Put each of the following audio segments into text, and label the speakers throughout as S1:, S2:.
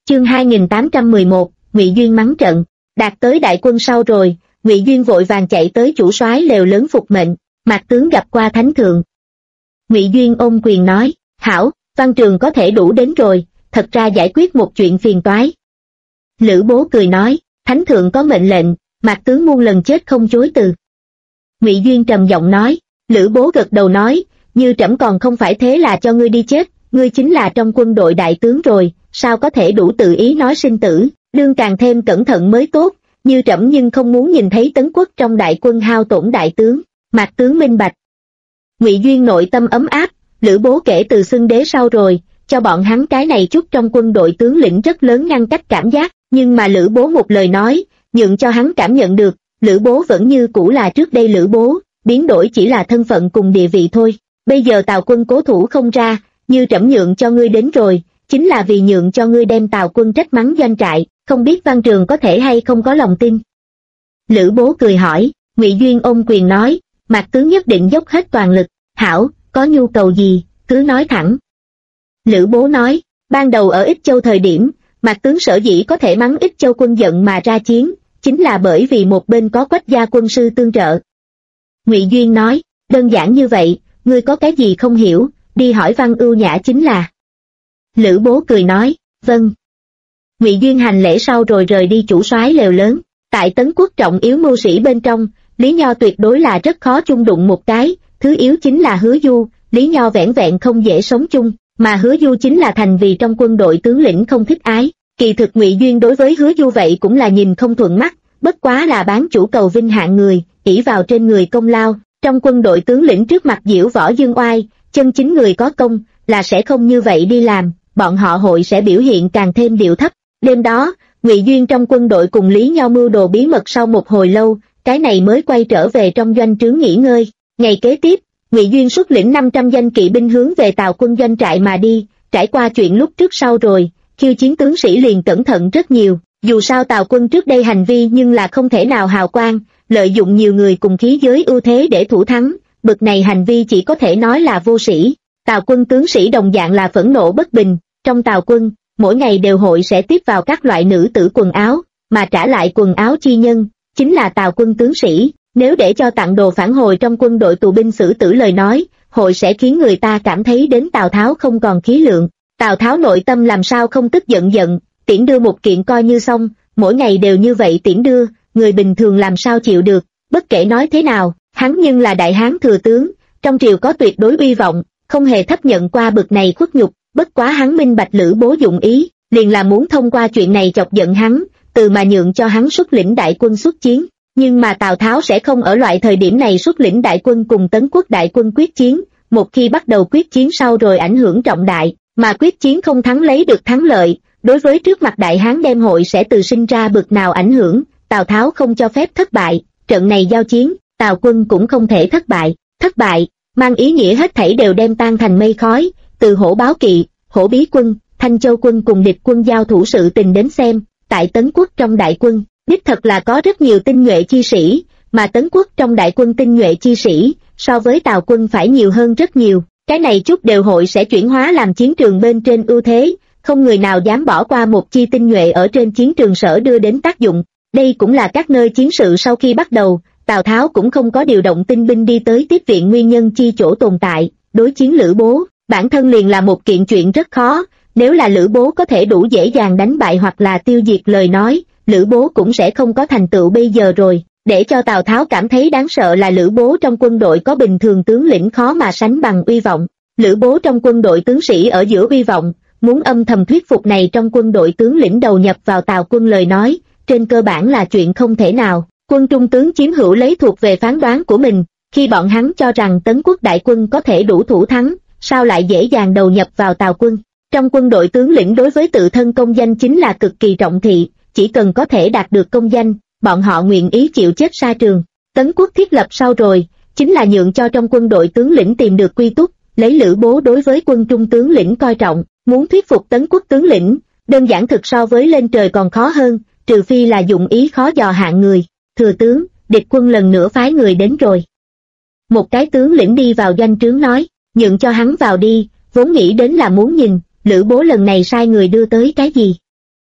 S1: Chương 2811, Ngụy Duyên mắng trận. Đạt tới đại quân sau rồi, Ngụy Duyên vội vàng chạy tới chủ soái lều lớn phục mệnh. Mạc tướng gặp qua thánh thượng. Ngụy Duyên ôm quyền nói, hảo, văn trường có thể đủ đến rồi, thật ra giải quyết một chuyện phiền toái. Lữ Bố cười nói, thánh thượng có mệnh lệnh, Mạc tướng muôn lần chết không chối từ. Ngụy Duyên trầm giọng nói. Lữ Bố gật đầu nói, như trẫm còn không phải thế là cho ngươi đi chết, ngươi chính là trong quân đội đại tướng rồi, sao có thể đủ tự ý nói sinh tử, đương càng thêm cẩn thận mới tốt, như trẫm nhưng không muốn nhìn thấy Tấn Quốc trong đại quân hao tổn đại tướng. Mạc tướng minh bạch. Ngụy Duyên nội tâm ấm áp, Lữ Bố kể từ xưng đế sau rồi, cho bọn hắn cái này chút trong quân đội tướng lĩnh rất lớn ngăn cách cảm giác, nhưng mà Lữ Bố một lời nói, nhượng cho hắn cảm nhận được, Lữ Bố vẫn như cũ là trước đây Lữ Bố, biến đổi chỉ là thân phận cùng địa vị thôi. Bây giờ Tào quân cố thủ không ra, như trẫm nhượng cho ngươi đến rồi, chính là vì nhượng cho ngươi đem Tào quân trách mắng doanh trại, không biết Văn Trường có thể hay không có lòng tin. Lữ Bố cười hỏi. Ngụy Duyên ôm quyền nói, Mạc tướng nhất định dốc hết toàn lực. Hảo, có nhu cầu gì, cứ nói thẳng. Lữ Bố nói, ban đầu ở Ích Châu thời điểm, Mạc tướng sở dĩ có thể mắng Ích Châu quân giận mà ra chiến, chính là bởi vì một bên có Quách gia quân sư tương trợ. Ngụy Duyên nói, đơn giản như vậy, ngươi có cái gì không hiểu, đi hỏi Văn Ưu Nhã chính là. Lữ Bố cười nói, vâng. Ngụy Duyên hành lễ sau rồi rời đi chủ soái lều lớn. Tại Tấn Quốc trọng yếu mưu sĩ bên trong, Lý Nho tuyệt đối là rất khó chung đụng một cái, thứ yếu chính là Hứa Du, Lý Nho vẻn vẹn không dễ sống chung, mà Hứa Du chính là thành vì trong quân đội tướng lĩnh không thích ái. Kỳ thực Ngụy Duyên đối với Hứa Du vậy cũng là nhìn không thuận mắt, bất quá là bán chủ cầu vinh hạng người, ỷ vào trên người công lao, trong quân đội tướng lĩnh trước mặt diễu võ dương oai, chân chính người có công là sẽ không như vậy đi làm, bọn họ hội sẽ biểu hiện càng thêm điệu thấp. Đêm đó, Ngụy Duyên trong quân đội cùng Lý Nho mưu đồ bí mật sau một hồi lâu, cái này mới quay trở về trong doanh trướng nghỉ ngơi. Ngày kế tiếp, Ngụy Duyên xuất lĩnh 500 danh kỵ binh hướng về Tào quân doanh trại mà đi, trải qua chuyện lúc trước sau rồi, khiêu chiến tướng sĩ liền cẩn thận rất nhiều, dù sao Tào quân trước đây hành vi nhưng là không thể nào hào quang, lợi dụng nhiều người cùng khí giới ưu thế để thủ thắng, bực này hành vi chỉ có thể nói là vô sĩ. Tào quân tướng sĩ đồng dạng là phẫn nộ bất bình, trong Tào quân, mỗi ngày đều hội sẽ tiếp vào các loại nữ tử quần áo, mà trả lại quần áo chi nhân, chính là Tào quân tướng sĩ. Nếu để cho tặng đồ phản hồi trong quân đội tù binh xử tử lời nói, hội sẽ khiến người ta cảm thấy đến Tào Tháo không còn khí lượng. Tào Tháo nội tâm làm sao không tức giận, tiễn đưa một kiện coi như xong, mỗi ngày đều như vậy tiễn đưa, người bình thường làm sao chịu được. Bất kể nói thế nào, hắn nhưng là đại hán thừa tướng, trong triều có tuyệt đối uy vọng, không hề thấp nhận qua bực này khuất nhục. Bất quá hắn minh bạch Lữ Bố dụng ý, liền là muốn thông qua chuyện này chọc giận hắn, từ mà nhượng cho hắn xuất lĩnh đại quân xuất chiến. Nhưng mà Tào Tháo sẽ không ở loại thời điểm này xuất lĩnh đại quân cùng Tấn Quốc đại quân quyết chiến, một khi bắt đầu quyết chiến sau rồi ảnh hưởng trọng đại, mà quyết chiến không thắng lấy được thắng lợi, đối với trước mặt đại hán đem hội sẽ từ sinh ra bực nào ảnh hưởng, Tào Tháo không cho phép thất bại, trận này giao chiến, Tào quân cũng không thể thất bại, mang ý nghĩa hết thảy đều đem tan thành mây khói, từ Hổ Báo Kỵ, Hổ Bí quân, Thanh Châu quân cùng địch quân giao thủ sự tình đến xem, tại Tấn Quốc trong đại quân, đích thật là có rất nhiều tinh nhuệ chi sĩ, mà Tấn Quốc trong đại quân tinh nhuệ chi sĩ, so với Tào quân phải nhiều hơn rất nhiều, cái này chút đều hội sẽ chuyển hóa làm chiến trường bên trên ưu thế, không người nào dám bỏ qua một chi tinh nhuệ ở trên chiến trường sở đưa đến tác dụng. Đây cũng là các nơi chiến sự sau khi bắt đầu, Tào Tháo cũng không có điều động tinh binh đi tới tiếp viện nguyên nhân chi chỗ tồn tại, đối chiến Lữ Bố, bản thân liền là một kiện chuyện rất khó, nếu là Lữ Bố có thể đủ dễ dàng đánh bại hoặc là tiêu diệt lời nói, Lữ Bố cũng sẽ không có thành tựu bây giờ rồi. Để cho Tào Tháo cảm thấy đáng sợ là Lữ Bố trong quân đội có bình thường tướng lĩnh khó mà sánh bằng uy vọng. Lữ Bố trong quân đội tướng sĩ ở giữa uy vọng, muốn âm thầm thuyết phục này trong quân đội tướng lĩnh đầu nhập vào Tào quân lời nói, trên cơ bản là chuyện không thể nào. Quân trung tướng chiếm hữu lấy thuộc về phán đoán của mình, khi bọn hắn cho rằng Tấn Quốc đại quân có thể đủ thủ thắng, sao lại dễ dàng đầu nhập vào Tào quân. Trong quân đội tướng lĩnh đối với tự thân công danh chính là cực kỳ trọng thị, chỉ cần có thể đạt được công danh, bọn họ nguyện ý chịu chết sa trường. Tấn Quốc thiết lập sau rồi, chính là nhượng cho trong quân đội tướng lĩnh tìm được quy túc, lấy Lữ Bố đối với quân trung tướng lĩnh coi trọng, muốn thuyết phục Tấn Quốc tướng lĩnh, đơn giản thực so với lên trời còn khó hơn, trừ phi là dụng ý khó dò hạng người. Thừa tướng, địch quân lần nữa phái người đến rồi. Một cái tướng lĩnh đi vào doanh trướng nói, nhượng cho hắn vào đi, vốn nghĩ đến là muốn nhìn, Lữ Bố lần này sai người đưa tới cái gì.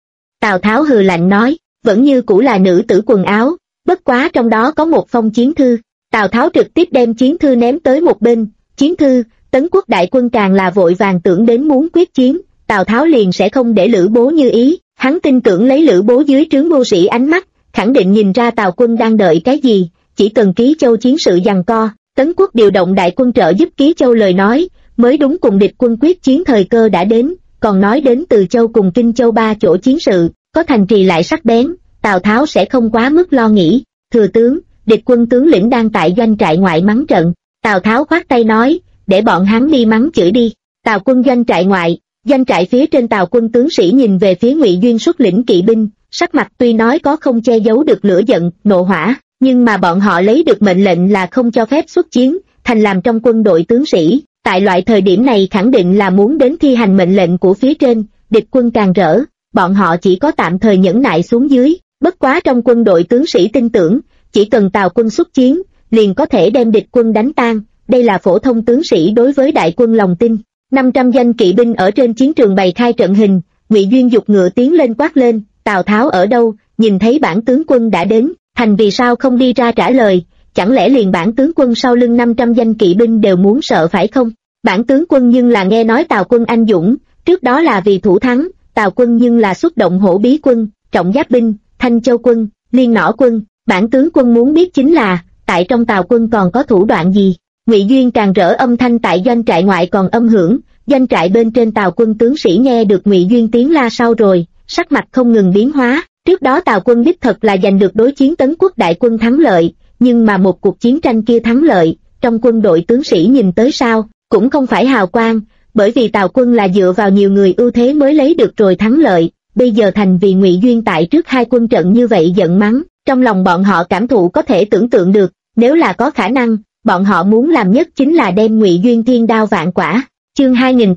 S1: Tào Tháo hừ lạnh nói, vẫn như cũ là nữ tử quần áo, bất quá trong đó có một phong chiến thư. Tào Tháo trực tiếp đem chiến thư ném tới một bên, chiến thư, Tấn Quốc đại quân càng là vội vàng tưởng đến muốn quyết chiến, Tào Tháo liền sẽ không để Lữ Bố như ý, hắn tin tưởng lấy Lữ Bố dưới trướng mưu sĩ ánh mắt, khẳng định nhìn ra Tào quân đang đợi cái gì, chỉ cần Ký Châu chiến sự giằng co, Tấn Quốc điều động đại quân trợ giúp Ký Châu lời nói, mới đúng cùng địch quân quyết chiến thời cơ đã đến, còn nói đến Từ Châu cùng Kinh Châu ba chỗ chiến sự, có thành trì lại sắc bén, Tào Tháo sẽ không quá mức lo nghĩ. Thừa tướng, địch quân tướng lĩnh đang tại doanh trại ngoại mắng trận. Tào Tháo khoát tay nói, để bọn hắn đi mắng chửi đi. Tào quân doanh trại ngoại, doanh trại phía trên Tào quân tướng sĩ nhìn về phía Ngụy Duyên xuất lĩnh kỵ binh, sắc mặt tuy nói có không che giấu được lửa giận, nộ hỏa, nhưng mà bọn họ lấy được mệnh lệnh là không cho phép xuất chiến, thành làm trong quân đội tướng sĩ. Tại loại thời điểm này khẳng định là muốn đến thi hành mệnh lệnh của phía trên, địch quân càng rỡ, bọn họ chỉ có tạm thời nhẫn nại xuống dưới, bất quá trong quân đội tướng sĩ tin tưởng, chỉ cần Tào quân xuất chiến, liền có thể đem địch quân đánh tan, đây là phổ thông tướng sĩ đối với đại quân lòng tin. 500 danh kỵ binh ở trên chiến trường bày khai trận hình, Ngụy Duyên giục ngựa tiến lên quát lên, Tào Tháo ở đâu, nhìn thấy bản tướng quân đã đến, thành vì sao không đi ra trả lời, chẳng lẽ liền bản tướng quân sau lưng 500 danh kỵ binh đều muốn sợ phải không? Bản tướng quân nhưng là nghe nói Tào quân anh dũng, trước đó là vì thủ thắng, Tào quân nhưng là xuất động Hổ Bí quân, Trọng Giáp binh, Thanh Châu quân, Liên Nỏ quân, bản tướng quân muốn biết chính là, tại trong Tào quân còn có thủ đoạn gì? Ngụy Duyên càng rỡ âm thanh tại doanh trại ngoại còn âm hưởng, doanh trại bên trên Tào quân tướng sĩ nghe được Ngụy Duyên tiếng la sau rồi, sắc mặt không ngừng biến hóa. Trước đó Tào quân đích thật là giành được đối chiến Tấn Quốc đại quân thắng lợi, nhưng mà một cuộc chiến tranh kia thắng lợi, trong quân đội tướng sĩ nhìn tới sao, cũng không phải hào quang, bởi vì Tào quân là dựa vào nhiều người ưu thế mới lấy được rồi thắng lợi, bây giờ thành vì Ngụy Duyên tại trước hai quân trận như vậy giận mắng, trong lòng bọn họ cảm thụ có thể tưởng tượng được, nếu là có khả năng, bọn họ muốn làm nhất chính là đem Ngụy Duyên thiên đao vạn quả. Chương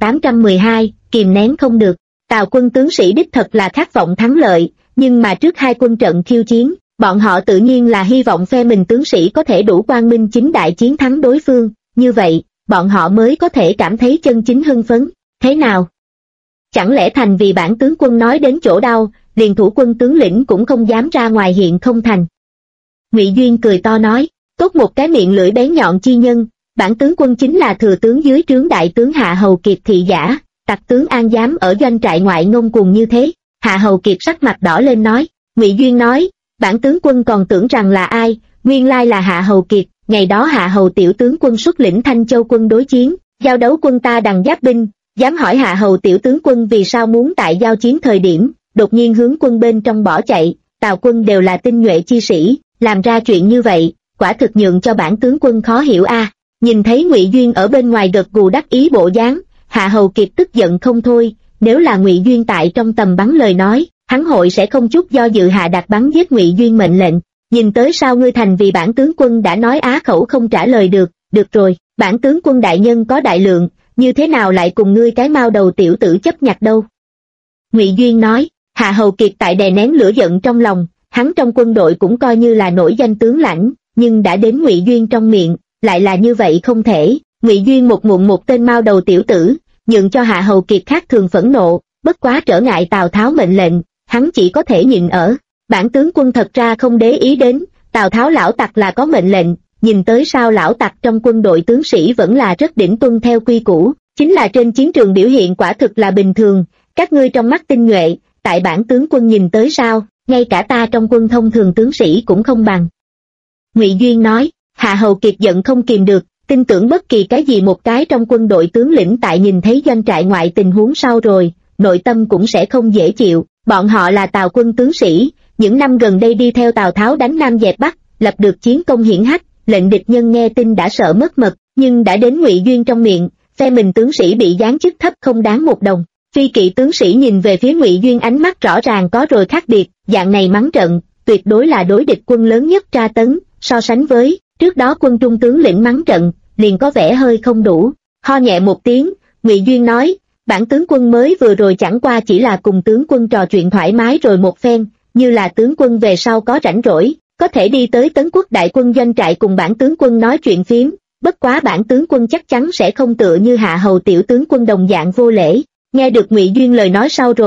S1: 2812, kìm nén không được. Tào quân tướng sĩ đích thật là khát vọng thắng lợi, nhưng mà trước hai quân trận khiêu chiến, bọn họ tự nhiên là hy vọng phe mình tướng sĩ có thể đủ quang minh chính đại chiến thắng đối phương, như vậy, bọn họ mới có thể cảm thấy chân chính hưng phấn. Thế nào? Chẳng lẽ thành vì bản tướng quân nói đến chỗ đau, liền thủ quân tướng lĩnh cũng không dám ra ngoài hiện không thành? Ngụy Duyên cười to nói, tốt một cái miệng lưỡi bén nhọn chi nhân, bản tướng quân chính là thừa tướng dưới trướng đại tướng Hạ Hầu Kiệt thị giả, tặc tướng An dám ở doanh trại ngoại ngông cuồng như thế. Hạ Hầu Kiệt sắc mặt đỏ lên nói, Ngụy Duyên nói, bản tướng quân còn tưởng rằng là ai, nguyên lai là Hạ Hầu Kiệt, ngày đó Hạ Hầu tiểu tướng quân xuất lĩnh Thanh Châu quân đối chiến, giao đấu quân ta Đằng Giáp binh, dám hỏi Hạ Hầu tiểu tướng quân vì sao muốn tại giao chiến thời điểm, đột nhiên hướng quân bên trong bỏ chạy, Tào quân đều là tinh nhuệ chi sĩ, làm ra chuyện như vậy, quả thực nhượng cho bản tướng quân khó hiểu a. Nhìn thấy Ngụy Duyên ở bên ngoài gật gù đắc ý bộ dáng, Hạ Hầu Kiệt tức giận không thôi, nếu là Ngụy Duyên tại trong tầm bắn lời nói, hắn hội sẽ không chút do dự hạ đạt bắn giết Ngụy Duyên mệnh lệnh. Nhìn tới sao ngươi thành vì bản tướng quân đã nói á khẩu không trả lời được, được rồi, bản tướng quân đại nhân có đại lượng, như thế nào lại cùng ngươi cái mao đầu tiểu tử chấp nhặt đâu? Ngụy Duyên nói. Hạ Hầu Kiệt tại đè nén lửa giận trong lòng, hắn trong quân đội cũng coi như là nổi danh tướng lãnh, nhưng đã đến Ngụy Duyên trong miệng, lại là như vậy không thể. Ngụy Duyên một ngụm một tên mao đầu tiểu tử, nhượng cho Hạ Hầu Kiệt khác thường phẫn nộ, bất quá trở ngại Tào Tháo mệnh lệnh, hắn chỉ có thể nhịn ở. Bản tướng quân thật ra không để ý đến, Tào Tháo lão tặc là có mệnh lệnh, nhìn tới sao lão tặc trong quân đội tướng sĩ vẫn là rất đỉnh tuân theo quy củ, chính là trên chiến trường biểu hiện quả thực là bình thường, các ngươi trong mắt tinh nhuệ, tại bản tướng quân nhìn tới sao, ngay cả ta trong quân thông thường tướng sĩ cũng không bằng. Ngụy Duyên nói. Hạ Hầu Kiệt giận không kìm được, tin tưởng bất kỳ cái gì một cái trong quân đội tướng lĩnh tại nhìn thấy doanh trại ngoại tình huống sau rồi, nội tâm cũng sẽ không dễ chịu, bọn họ là Tào quân tướng sĩ, những năm gần đây đi theo Tào Tháo đánh Nam dẹp Bắc, lập được chiến công hiển hách, lệnh địch nhân nghe tin đã sợ mất mật, nhưng đã đến Ngụy Duyên trong miệng, phe mình tướng sĩ bị giáng chức thấp không đáng một đồng. Phi kỵ tướng sĩ nhìn về phía Ngụy Duyên ánh mắt rõ ràng có rồi khác biệt, dạng này mắng trận, tuyệt đối là đối địch quân lớn nhất tra tấn, so sánh với trước đó quân trung tướng lĩnh mắng trận, liền có vẻ hơi không đủ. Ho nhẹ một tiếng, Ngụy Duyên nói, bản tướng quân mới vừa rồi chẳng qua chỉ là cùng tướng quân trò chuyện thoải mái rồi một phen, như là tướng quân về sau có rảnh rỗi, có thể đi tới Tấn Quốc đại quân doanh trại cùng bản tướng quân nói chuyện phiếm, bất quá bản tướng quân chắc chắn sẽ không tựa như Hạ Hầu tiểu tướng quân đồng dạng vô lễ. Nghe được Ngụy Duyên lời nói sau rồi,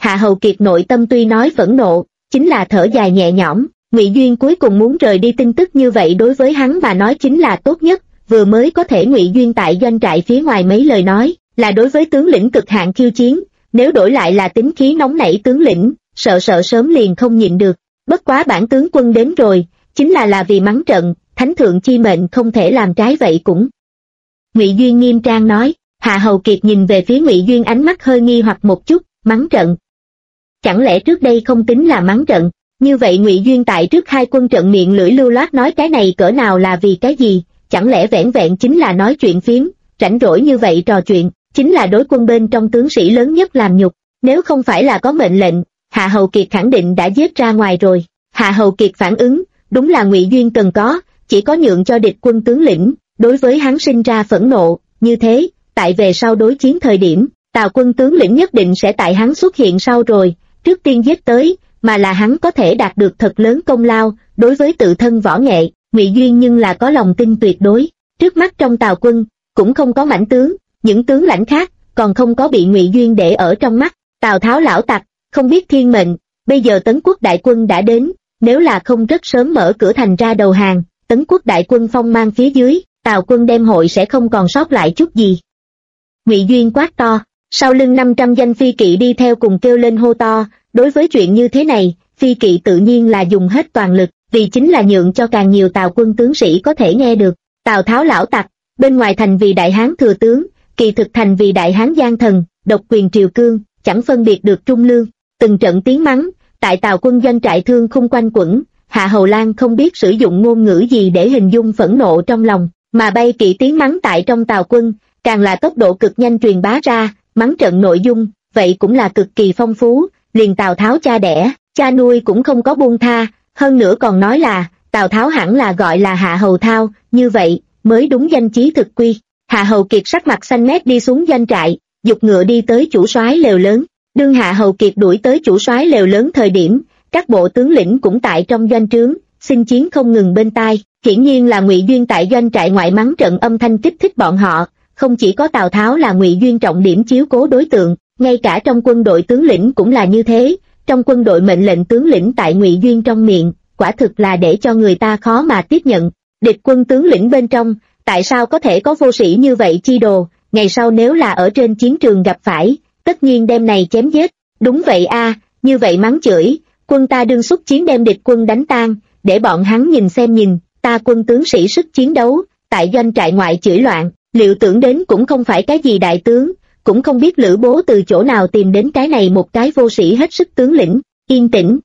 S1: Hạ Hầu Kiệt nội tâm tuy nói phẫn nộ, chính là thở dài nhẹ nhõm. Ngụy Duyên cuối cùng muốn rời đi, tin tức như vậy đối với hắn mà nói chính là tốt nhất. Vừa mới có thể Ngụy Duyên tại doanh trại phía ngoài mấy lời nói là đối với tướng lĩnh cực hạn khiêu chiến, nếu đổi lại là tính khí nóng nảy tướng lĩnh, sợ sớm liền không nhịn được. Bất quá bản tướng quân đến rồi, chính là vì mắng trận, thánh thượng chi mệnh không thể làm trái vậy cũng. Ngụy Duyên nghiêm trang nói. Hạ Hầu Kiệt nhìn về phía Ngụy Duyên, ánh mắt hơi nghi hoặc một chút. Mắng trận? Chẳng lẽ trước đây không tính là mắng trận? Như vậy Ngụy Duyên tại trước hai quân trận miệng lưỡi lưu loát nói cái này cỡ nào là vì cái gì? Chẳng lẽ vẻn vẹn chính là nói chuyện phiếm, rảnh rỗi như vậy trò chuyện, chính là đối quân bên trong tướng sĩ lớn nhất làm nhục. Nếu không phải là có mệnh lệnh, Hạ Hầu Kiệt khẳng định đã giết ra ngoài rồi. Hạ Hầu Kiệt phản ứng, đúng là Ngụy Duyên cần có, chỉ có nhượng cho địch quân tướng lĩnh, đối với hắn sinh ra phẫn nộ, như thế, tại về sau đối chiến thời điểm, Tào quân tướng lĩnh nhất định sẽ tại hắn xuất hiện sau rồi, trước tiên giết tới, mà là hắn có thể đạt được thật lớn công lao, đối với tự thân võ nghệ, Ngụy Duyên nhưng là có lòng tin tuyệt đối. Trước mắt trong Tào quân, cũng không có mãnh tướng, những tướng lãnh khác, còn không có bị Ngụy Duyên để ở trong mắt. Tào Tháo lão tặc, không biết thiên mệnh, bây giờ Tấn Quốc đại quân đã đến, nếu là không rất sớm mở cửa thành ra đầu hàng, Tấn Quốc đại quân phong mang phía dưới, Tào quân đem hội sẽ không còn sót lại chút gì. Ngụy Duyên quát to, sau lưng 500 danh phi kỵ đi theo cùng kêu lên hô to. Đối với chuyện như thế này, phi kỵ tự nhiên là dùng hết toàn lực, vì chính là nhượng cho càng nhiều Tào quân tướng sĩ có thể nghe được. Tào Tháo lão tặc, bên ngoài thành vì đại hán thừa tướng, kỳ thực thành vì đại hán gian thần, độc quyền triều cương, chẳng phân biệt được trung lương. Từng trận tiếng mắng, tại Tào quân doanh trại thương khung quanh quẩn, Hạ Hầu Lan không biết sử dụng ngôn ngữ gì để hình dung phẫn nộ trong lòng, mà bay kỵ tiếng mắng tại trong Tào quân, càng là tốc độ cực nhanh truyền bá ra, mắng trận nội dung, vậy cũng là cực kỳ phong phú, liền Tào Tháo cha đẻ, cha nuôi cũng không có buông tha, hơn nữa còn nói là, Tào Tháo hẳn là gọi là Hạ Hầu Thao, như vậy, mới đúng danh chí thực quy. Hạ Hầu Kiệt sắc mặt xanh mét đi xuống doanh trại, giục ngựa đi tới chủ soái lều lớn. Đương Hạ Hầu Kiệt đuổi tới chủ soái lều lớn thời điểm, các bộ tướng lĩnh cũng tại trong doanh trướng, xin chiến không ngừng bên tai, hiển nhiên là Ngụy Duyên tại doanh trại ngoại mắng trận âm thanh kích thích bọn họ, không chỉ có Tào Tháo là Ngụy Duyên trọng điểm chiếu cố đối tượng, ngay cả trong quân đội tướng lĩnh cũng là như thế, trong quân đội mệnh lệnh tướng lĩnh tại Ngụy Duyên trong miệng, quả thực là để cho người ta khó mà tiếp nhận. Địch quân tướng lĩnh bên trong, tại sao có thể có vô sĩ như vậy chi đồ, ngày sau nếu là ở trên chiến trường gặp phải, tất nhiên đem này chém giết. Đúng vậy a, như vậy mắng chửi, quân ta đương xuất chiến đem địch quân đánh tan, để bọn hắn nhìn xem nhìn, ta quân tướng sĩ sức chiến đấu, tại doanh trại ngoại chửi loạn, liệu tưởng đến cũng không phải cái gì đại tướng, cũng không biết Lữ Bố từ chỗ nào tìm đến cái này một cái vô sĩ hết sức tướng lĩnh. Yên tĩnh.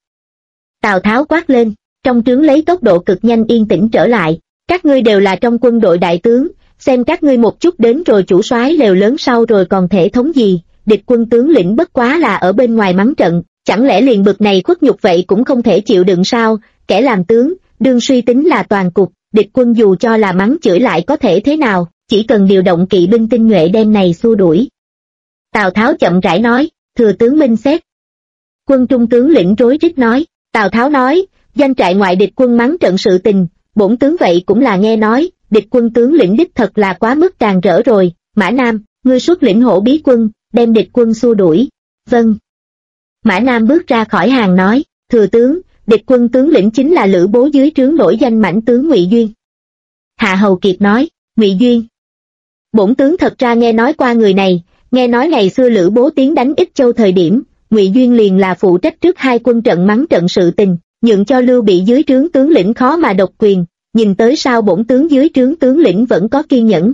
S1: Tào Tháo quát lên, trong trướng lấy tốc độ cực nhanh yên tĩnh trở lại, các ngươi đều là trong quân đội đại tướng, xem các ngươi một chút đến rồi chủ soái lều lớn sau rồi còn thể thống gì, địch quân tướng lĩnh bất quá là ở bên ngoài mắng trận, chẳng lẽ liền bực này khuất nhục vậy cũng không thể chịu đựng sao? Kẻ làm tướng, đương suy tính là toàn cục, địch quân dù cho là mắng chửi lại có thể thế nào, chỉ cần điều động kỵ binh tinh nhuệ đem này xua đuổi. Tào Tháo chậm rãi nói, thừa tướng minh xét. Quân trung tướng lĩnh rối rít nói, Tào Tháo nói, doanh trại ngoại địch quân mắng trận sự tình, bổn tướng vậy cũng là nghe nói, địch quân tướng lĩnh đích thật là quá mức tràn rỡ rồi, Mã Nam, ngươi xuất lĩnh hổ bí quân, đem địch quân xua đuổi. Vâng. Mã Nam bước ra khỏi hàng nói, thừa tướng, địch quân tướng lĩnh chính là Lữ Bố dưới trướng nổi danh mãnh tướng Ngụy Duyên. Hạ Hầu Kiệt nói, Ngụy Duyên. Bổn tướng thật ra nghe nói qua người này, nghe nói ngày xưa Lữ Bố tiến đánh Ích Châu thời điểm, Ngụy Duyên liền là phụ trách trước hai quân trận mắng trận sự tình, nhượng cho Lưu Bị dưới trướng tướng lĩnh khó mà độc quyền, nhìn tới sao bổn tướng dưới trướng tướng lĩnh vẫn có kiên nhẫn.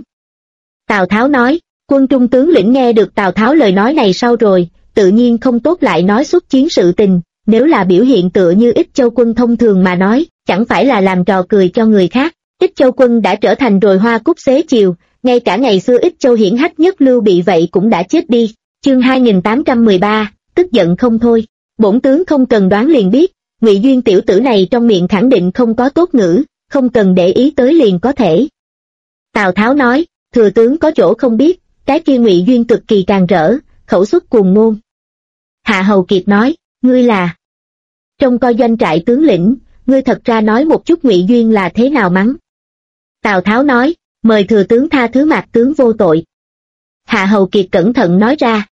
S1: Tào Tháo nói, quân trung tướng lĩnh nghe được Tào Tháo lời nói này sau rồi, tự nhiên không tốt lại nói xuất chiến sự tình, nếu là biểu hiện tựa như Ích Châu quân thông thường mà nói, chẳng phải là làm trò cười cho người khác. Ích Châu quân đã trở thành rồi hoa cúc xế chiều, ngay cả ngày xưa Ích Châu hiển hách nhất Lưu Bị vậy cũng đã chết đi. Chương 2813, tức giận không thôi. Bổn tướng không cần đoán liền biết, Ngụy Duyên tiểu tử này trong miệng khẳng định không có tốt ngữ, không cần để ý tới liền có thể. Tào Tháo nói, thừa tướng có chỗ không biết, cái kia Ngụy Duyên cực kỳ càn rỡ, khẩu xuất cuồng ngôn. Hạ Hầu Kiệt nói, ngươi là trông coi doanh trại tướng lĩnh, ngươi thật ra nói một chút Ngụy Duyên là thế nào mắng. Tào Tháo nói, mời thừa tướng tha thứ Mạc tướng vô tội. Hạ Hầu Kiệt cẩn thận nói ra,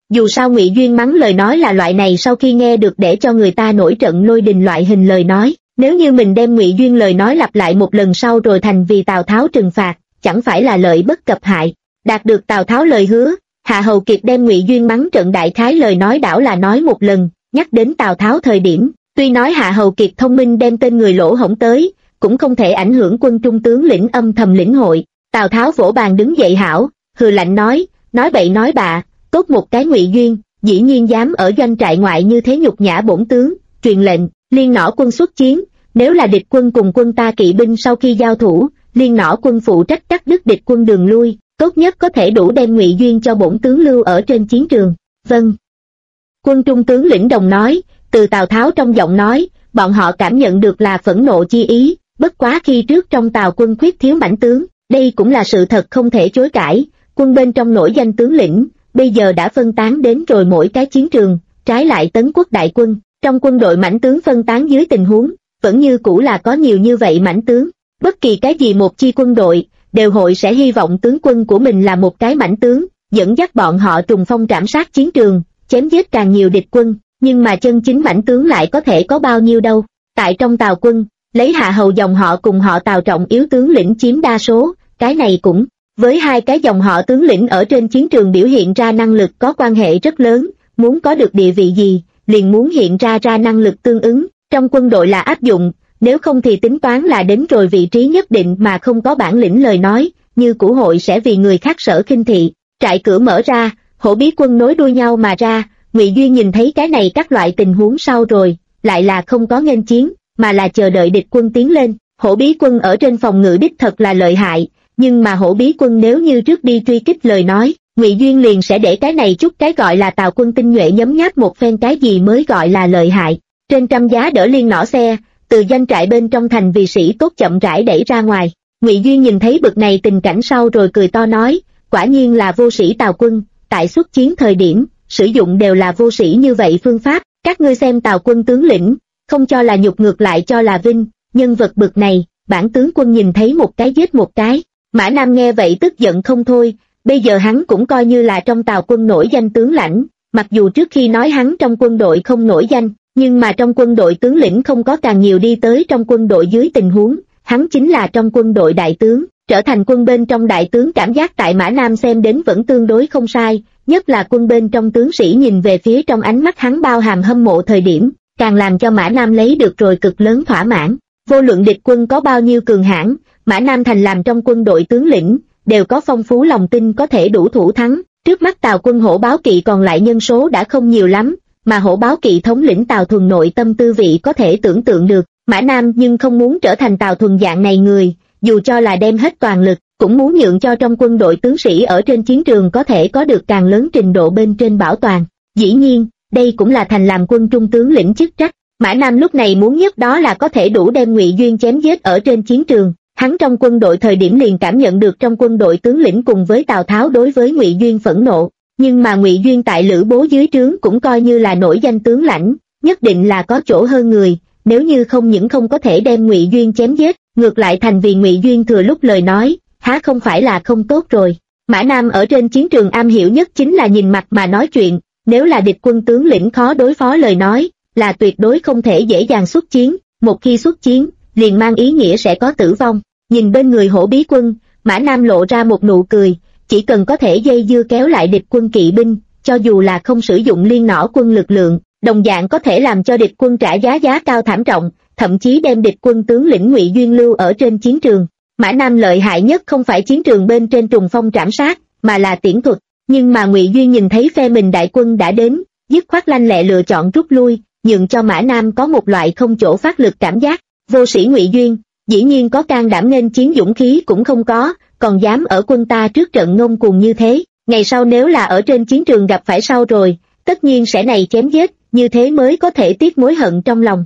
S1: Dù sao Ngụy Duyên mắng lời nói là loại này sau khi nghe được để cho người ta nổi trận lôi đình loại hình lời nói, nếu như mình đem Ngụy Duyên lời nói lặp lại một lần sau rồi thành vì Tào Tháo trừng phạt, chẳng phải là lợi bất cập hại. Đạt được Tào Tháo lời hứa, Hạ Hầu Kiệt đem Ngụy Duyên mắng trận đại khái lời nói đảo là nói một lần, nhắc đến Tào Tháo thời điểm, tuy nói Hạ Hầu Kiệt thông minh đem tên người lỗ hổng tới, cũng không thể ảnh hưởng quân trung tướng lĩnh âm thầm lĩnh hội. Tào Tháo vỗ bàn đứng dậy hảo, hừ lạnh nói bậy nói bạ, tốt một cái Ngụy Duyên, dĩ nhiên dám ở doanh trại ngoại như thế nhục nhã bổn tướng, truyền lệnh, Liên Nỏ quân xuất chiến, nếu là địch quân cùng quân ta kỵ binh sau khi giao thủ, Liên Nỏ quân phụ trách cắt đứt địch quân đường lui, tốt nhất có thể đủ đem Ngụy Duyên cho bổn tướng lưu ở trên chiến trường. Vâng. Quân trung tướng lĩnh đồng nói, từ Tào Tháo trong giọng nói, bọn họ cảm nhận được là phẫn nộ chi ý, bất quá khi trước trong Tào quân khuyết thiếu mãnh tướng, đây cũng là sự thật không thể chối cãi, quân bên trong nổi danh tướng lĩnh, bây giờ đã phân tán đến rồi mỗi cái chiến trường, trái lại Tấn Quốc đại quân, trong quân đội mãnh tướng phân tán dưới tình huống, vẫn như cũ là có nhiều như vậy mãnh tướng, bất kỳ cái gì một chi quân đội, đều hội sẽ hy vọng tướng quân của mình là một cái mãnh tướng, dẫn dắt bọn họ trùng phong trảm sát chiến trường, chém giết càng nhiều địch quân, nhưng mà chân chính mãnh tướng lại có thể có bao nhiêu đâu. Tại trong Tào quân, lấy Hạ Hầu dòng họ cùng họ Tào trọng yếu tướng lĩnh chiếm đa số, cái này cũng với hai cái dòng họ tướng lĩnh ở trên chiến trường biểu hiện ra năng lực có quan hệ rất lớn, muốn có được địa vị gì, liền muốn hiện ra năng lực tương ứng, trong quân đội là áp dụng, nếu không thì tính toán là đến rồi vị trí nhất định mà không có bản lĩnh lời nói, như cũ hội sẽ vì người khác sở khinh thị. Trại cửa mở ra, hổ bí quân nối đuôi nhau mà ra, Ngụy Duyên nhìn thấy cái này các loại tình huống sau rồi, lại là không có nghênh chiến, mà là chờ đợi địch quân tiến lên. Hổ bí quân ở trên phòng ngự đích thật là lợi hại, nhưng mà hổ bí quân nếu như trước đi truy kích lời nói, Ngụy Duyên liền sẽ để cái này chút cái gọi là Tào quân tinh nhuệ nhấm nháp một phen cái gì mới gọi là lợi hại. Trên trăm giá đỡ Liên Nỏ xe, từ doanh trại bên trong thành vì sĩ tốt chậm rãi đẩy ra ngoài. Ngụy Duyên nhìn thấy bực này tình cảnh sau rồi cười to nói, quả nhiên là vô sĩ Tào quân, tại xuất chiến thời điểm, sử dụng đều là vô sĩ như vậy phương pháp, các ngươi xem Tào quân tướng lĩnh, không cho là nhục ngược lại cho là vinh, nhân vật bực này, bản tướng quân nhìn thấy một cái giết một cái. Mã Nam nghe vậy tức giận không thôi, bây giờ hắn cũng coi như là trong Tào quân nổi danh tướng lãnh, mặc dù trước khi nói hắn trong quân đội không nổi danh, nhưng mà trong quân đội tướng lĩnh không có càng nhiều đi tới trong quân đội dưới tình huống, hắn chính là trong quân đội đại tướng, trở thành quân bên trong đại tướng cảm giác tại Mã Nam xem đến vẫn tương đối không sai, nhất là quân bên trong tướng sĩ nhìn về phía trong ánh mắt hắn bao hàm hâm mộ thời điểm, càng làm cho Mã Nam lấy được rồi cực lớn thỏa mãn. Vô luận địch quân có bao nhiêu cường hãn, Mã Nam thành làm trong quân đội tướng lĩnh, đều có phong phú lòng tin có thể đủ thủ thắng. Trước mắt Tào quân hổ báo kỵ còn lại nhân số đã không nhiều lắm, mà hổ báo kỵ thống lĩnh Tào Thuần nội tâm tư vị có thể tưởng tượng được. Mã Nam nhưng không muốn trở thành Tào Thuần dạng này người, dù cho là đem hết toàn lực, cũng muốn nhượng cho trong quân đội tướng sĩ ở trên chiến trường có thể có được càng lớn trình độ bên trên bảo toàn. Dĩ nhiên, đây cũng là thành làm quân trung tướng lĩnh chức trách. Mã Nam lúc này muốn nhất đó là có thể đủ đem Ngụy Duyên chém giết ở trên chiến trường. Hắn trong quân đội thời điểm liền cảm nhận được trong quân đội tướng lĩnh cùng với Tào Tháo đối với Ngụy Duyên phẫn nộ, nhưng mà Ngụy Duyên tại Lữ Bố dưới trướng cũng coi như là nổi danh tướng lãnh, nhất định là có chỗ hơn người, nếu như không những không có thể đem Ngụy Duyên chém giết, ngược lại thành vì Ngụy Duyên thừa lúc lời nói, há không phải là không tốt rồi. Mã Nam ở trên chiến trường am hiểu nhất chính là nhìn mặt mà nói chuyện, nếu là địch quân tướng lĩnh khó đối phó lời nói, là tuyệt đối không thể dễ dàng xuất chiến, một khi xuất chiến, liền mang ý nghĩa sẽ có tử vong. Nhìn bên người hổ bí quân, Mã Nam lộ ra một nụ cười, chỉ cần có thể dây dưa kéo lại địch quân kỵ binh, cho dù là không sử dụng Liên Nỏ quân lực lượng, đồng dạng có thể làm cho địch quân trả giá cao thảm trọng, thậm chí đem địch quân tướng lĩnh Ngụy Duyên lưu ở trên chiến trường. Mã Nam lợi hại nhất không phải chiến trường bên trên trùng phong trảm sát, mà là tiễn thuật, nhưng mà Ngụy Duyên nhìn thấy phe mình đại quân đã đến, dứt khoát lanh lẹ lựa chọn rút lui, nhượng cho Mã Nam có một loại không chỗ phát lực cảm giác. Vô sĩ Ngụy Duyên, dĩ nhiên có can đảm nghênh chiến dũng khí cũng không có, còn dám ở quân ta trước trận ngông cuồng như thế, ngày sau nếu là ở trên chiến trường gặp phải sau rồi, tất nhiên sẽ này chém giết, như thế mới có thể tiếc mối hận trong lòng.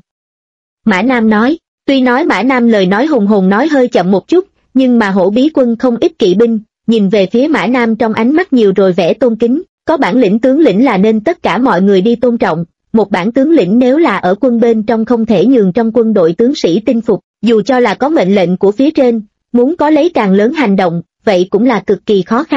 S1: Mã Nam nói, tuy nói Mã Nam lời nói hùng hồn nói hơi chậm một chút, nhưng mà hổ bí quân không ít kỵ binh, nhìn về phía Mã Nam trong ánh mắt nhiều rồi vẻ tôn kính, có bản lĩnh tướng lĩnh là nên tất cả mọi người đi tôn trọng, một bản tướng lĩnh nếu là ở quân bên trong không thể nhường trong quân đội tướng sĩ tin phục, dù cho là có mệnh lệnh của phía trên, muốn có lấy càng lớn hành động, vậy cũng là cực kỳ khó khăn.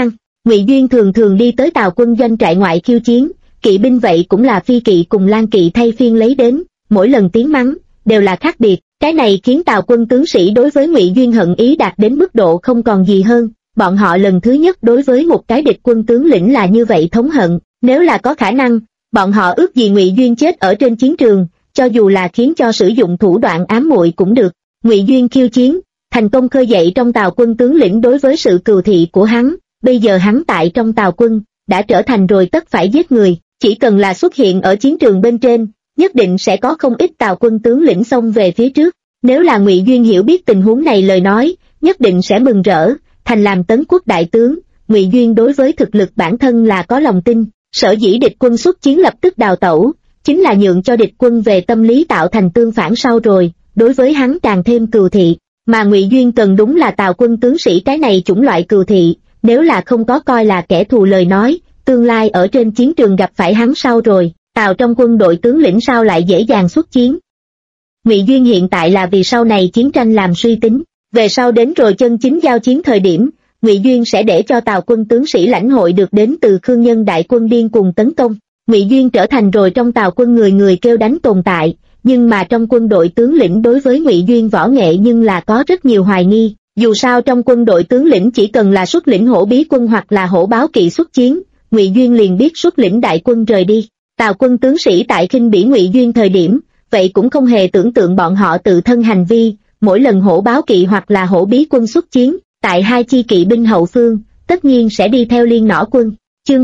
S1: Ngụy Duyên thường thường đi tới Tào quân doanh trại ngoại khiêu chiến, kỵ binh vậy cũng là phi kỵ cùng lang kỵ thay phiên lấy đến, mỗi lần tiếng mắng đều là khác biệt. Cái này khiến Tào quân tướng sĩ đối với Ngụy Duyên hận ý đạt đến mức độ không còn gì hơn. Bọn họ lần thứ nhất đối với một cái địch quân tướng lĩnh là như vậy thống hận. Nếu là có khả năng, bọn họ ước gì Ngụy Duyên chết ở trên chiến trường, cho dù là khiến cho sử dụng thủ đoạn ám muội cũng được. Ngụy Duyên khiêu chiến, thành công khơi dậy trong Tào quân tướng lĩnh đối với sự cừu thị của hắn. Bây giờ hắn tại trong Tào quân đã trở thành rồi tất phải giết người, chỉ cần là xuất hiện ở chiến trường bên trên, nhất định sẽ có không ít Tào quân tướng lĩnh xông về phía trước. Nếu là Ngụy Duyên hiểu biết tình huống này lời nói, nhất định sẽ mừng rỡ, thành làm Tấn quốc đại tướng. Ngụy Duyên đối với thực lực bản thân là có lòng tin, sở dĩ địch quân xuất chiến lập tức đào tẩu, chính là nhượng cho địch quân về tâm lý tạo thành tương phản sau rồi, đối với hắn càng thêm cừu thị. Mà Ngụy Duyên cần đúng là Tào quân tướng sĩ cái này chủng loại cừu thị, nếu là không có coi là kẻ thù lời nói, tương lai ở trên chiến trường gặp phải hắn sau rồi, Tào trong quân đội tướng lĩnh sao lại dễ dàng xuất chiến. Ngụy Duyên hiện tại là vì sau này chiến tranh làm suy tính, về sau đến rồi chân chính giao chiến thời điểm, Ngụy Duyên sẽ để cho Tào quân tướng sĩ lãnh hội được đến từ Khương Nhân đại quân điên cuồng tấn công. Ngụy Duyên trở thành rồi trong Tào quân người người kêu đánh tồn tại, nhưng mà trong quân đội tướng lĩnh đối với Ngụy Duyên võ nghệ nhưng là có rất nhiều hoài nghi. Dù sao trong quân đội tướng lĩnh chỉ cần là xuất lĩnh hổ bí quân hoặc là hổ báo kỵ xuất chiến, Ngụy Duyên liền biết xuất lĩnh đại quân rời đi. Tào quân tướng sĩ tại khinh bỉ Ngụy Duyên thời điểm, vậy cũng không hề tưởng tượng bọn họ tự thân hành vi, mỗi lần hổ báo kỵ hoặc là hổ bí quân xuất chiến, tại hai chi kỵ binh hậu phương, tất nhiên sẽ đi theo liên nỏ quân. Chương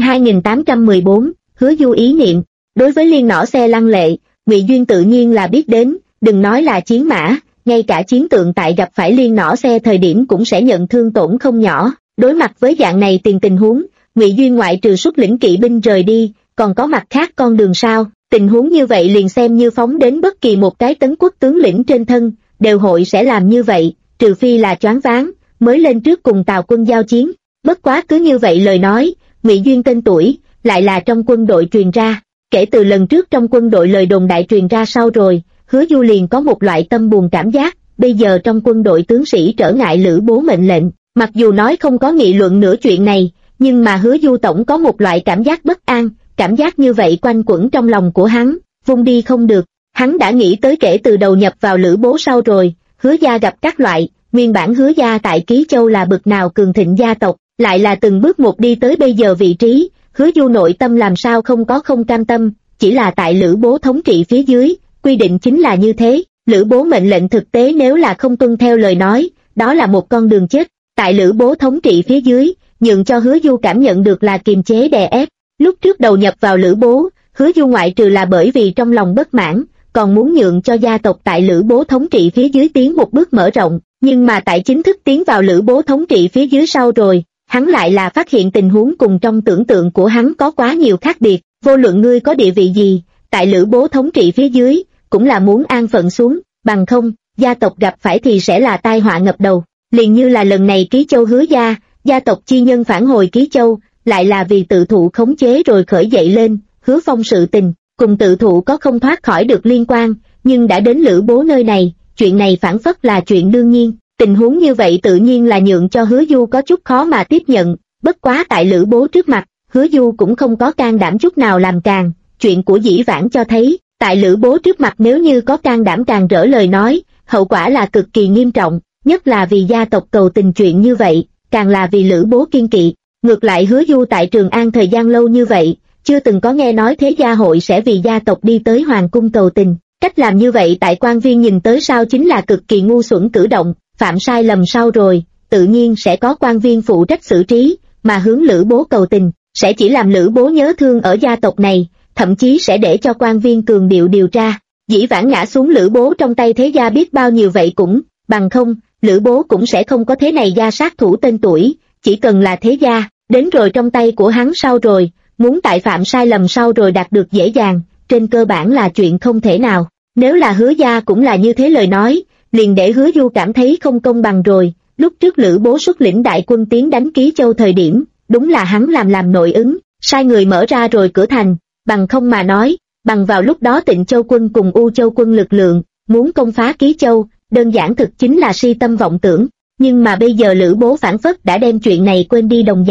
S1: 2814, Hứa Du ý niệm. Đối với liên nỏ xe lăng lệ, Ngụy Duyên tự nhiên là biết đến, đừng nói là chiến mã, ngay cả chiến tượng tại gặp phải liên nỏ xe thời điểm cũng sẽ nhận thương tổn không nhỏ. Đối mặt với dạng này tình huống, Ngụy Duyên ngoại trừ xuất lĩnh kỵ binh rời đi, còn có mặt khác con đường sao? Tình huống như vậy liền xem như phóng đến bất kỳ một cái Tấn quốc tướng lĩnh trên thân, đều hội sẽ làm như vậy, trừ phi là choáng váng, mới lên trước cùng Tào quân giao chiến. Bất quá cứ như vậy lời nói, Ngụy Duyên tên tuổi, lại là trong quân đội truyền ra. Kể từ lần trước trong quân đội lời đồn đại truyền ra sau rồi, Hứa Du liền có một loại tâm buồn cảm giác, bây giờ trong quân đội tướng sĩ trở ngại Lữ Bố mệnh lệnh, mặc dù nói không có nghị luận nửa chuyện này, nhưng mà Hứa Du tổng có một loại cảm giác bất an, cảm giác như vậy quanh quẩn trong lòng của hắn, vung đi không được. Hắn đã nghĩ tới kể từ đầu nhập vào Lữ Bố sau rồi, Hứa gia gặp các loại, nguyên bản Hứa gia tại Ký Châu là bực nào cường thịnh gia tộc, lại là từng bước một đi tới bây giờ vị trí. Hứa Du nội tâm làm sao không có không cam tâm, chỉ là tại Lữ Bố thống trị phía dưới, quy định chính là như thế, Lữ Bố mệnh lệnh thực tế nếu là không tuân theo lời nói, đó là một con đường chết. Tại Lữ Bố thống trị phía dưới, nhượng cho Hứa Du cảm nhận được là kiềm chế đè ép. Lúc trước đầu nhập vào Lữ Bố, Hứa Du ngoại trừ là bởi vì trong lòng bất mãn, còn muốn nhượng cho gia tộc tại Lữ Bố thống trị phía dưới tiến một bước mở rộng, nhưng mà tại chính thức tiến vào Lữ Bố thống trị phía dưới sau rồi, hắn lại là phát hiện tình huống cùng trong tưởng tượng của hắn có quá nhiều khác biệt. Vô luận ngươi có địa vị gì, tại Lữ Bố thống trị phía dưới, cũng là muốn an phận xuống, bằng không, gia tộc gặp phải thì sẽ là tai họa ngập đầu. Liền như là lần này Ký Châu Hứa gia, gia tộc chi nhân phản hồi Ký Châu, lại là vì tự thụ khống chế rồi khởi dậy lên. Hứa Phong sự tình, cùng tự thụ có không thoát khỏi được liên quan, nhưng đã đến Lữ Bố nơi này, chuyện này phản phất là chuyện đương nhiên. Tình huống như vậy tự nhiên là nhượng cho Hứa Du có chút khó mà tiếp nhận, bất quá tại Lữ Bố trước mặt, Hứa Du cũng không có can đảm chút nào làm càng. Chuyện của dĩ vãng cho thấy, tại Lữ Bố trước mặt nếu như có can đảm càng rỡ lời nói, hậu quả là cực kỳ nghiêm trọng, nhất là vì gia tộc cầu tình chuyện như vậy, càng là vì Lữ Bố kiên kỵ. Ngược lại Hứa Du tại Trường An thời gian lâu như vậy, chưa từng có nghe nói thế gia hội sẽ vì gia tộc đi tới hoàng cung cầu tình. Cách làm như vậy tại quan viên nhìn tới sau chính là cực kỳ ngu xuẩn cử động, phạm sai lầm sau rồi, tự nhiên sẽ có quan viên phụ trách xử trí, mà hướng Lữ Bố cầu tình, sẽ chỉ làm Lữ Bố nhớ thương ở gia tộc này, thậm chí sẽ để cho quan viên cường điệu điều tra. Dĩ vãng ngã xuống Lữ Bố trong tay thế gia biết bao nhiêu vậy cũng, bằng không, Lữ Bố cũng sẽ không có thế này gia sát thủ tên tuổi, chỉ cần là thế gia, đến rồi trong tay của hắn sau rồi, muốn tại phạm sai lầm sau rồi đạt được dễ dàng, trên cơ bản là chuyện không thể nào. Nếu là Hứa gia cũng là như thế lời nói, liền để Hứa Du cảm thấy không công bằng rồi. Lúc trước Lữ Bố xuất lĩnh đại quân tiến đánh Ký Châu thời điểm, đúng là hắn làm nội ứng, sai người mở ra rồi cửa thành, bằng không mà nói, bằng vào lúc đó Tịnh Châu quân cùng U Châu quân lực lượng, muốn công phá Ký Châu, đơn giản thực chính là si tâm vọng tưởng. Nhưng mà bây giờ Lữ Bố phản phất đã đem chuyện này quên đi đồng dạng.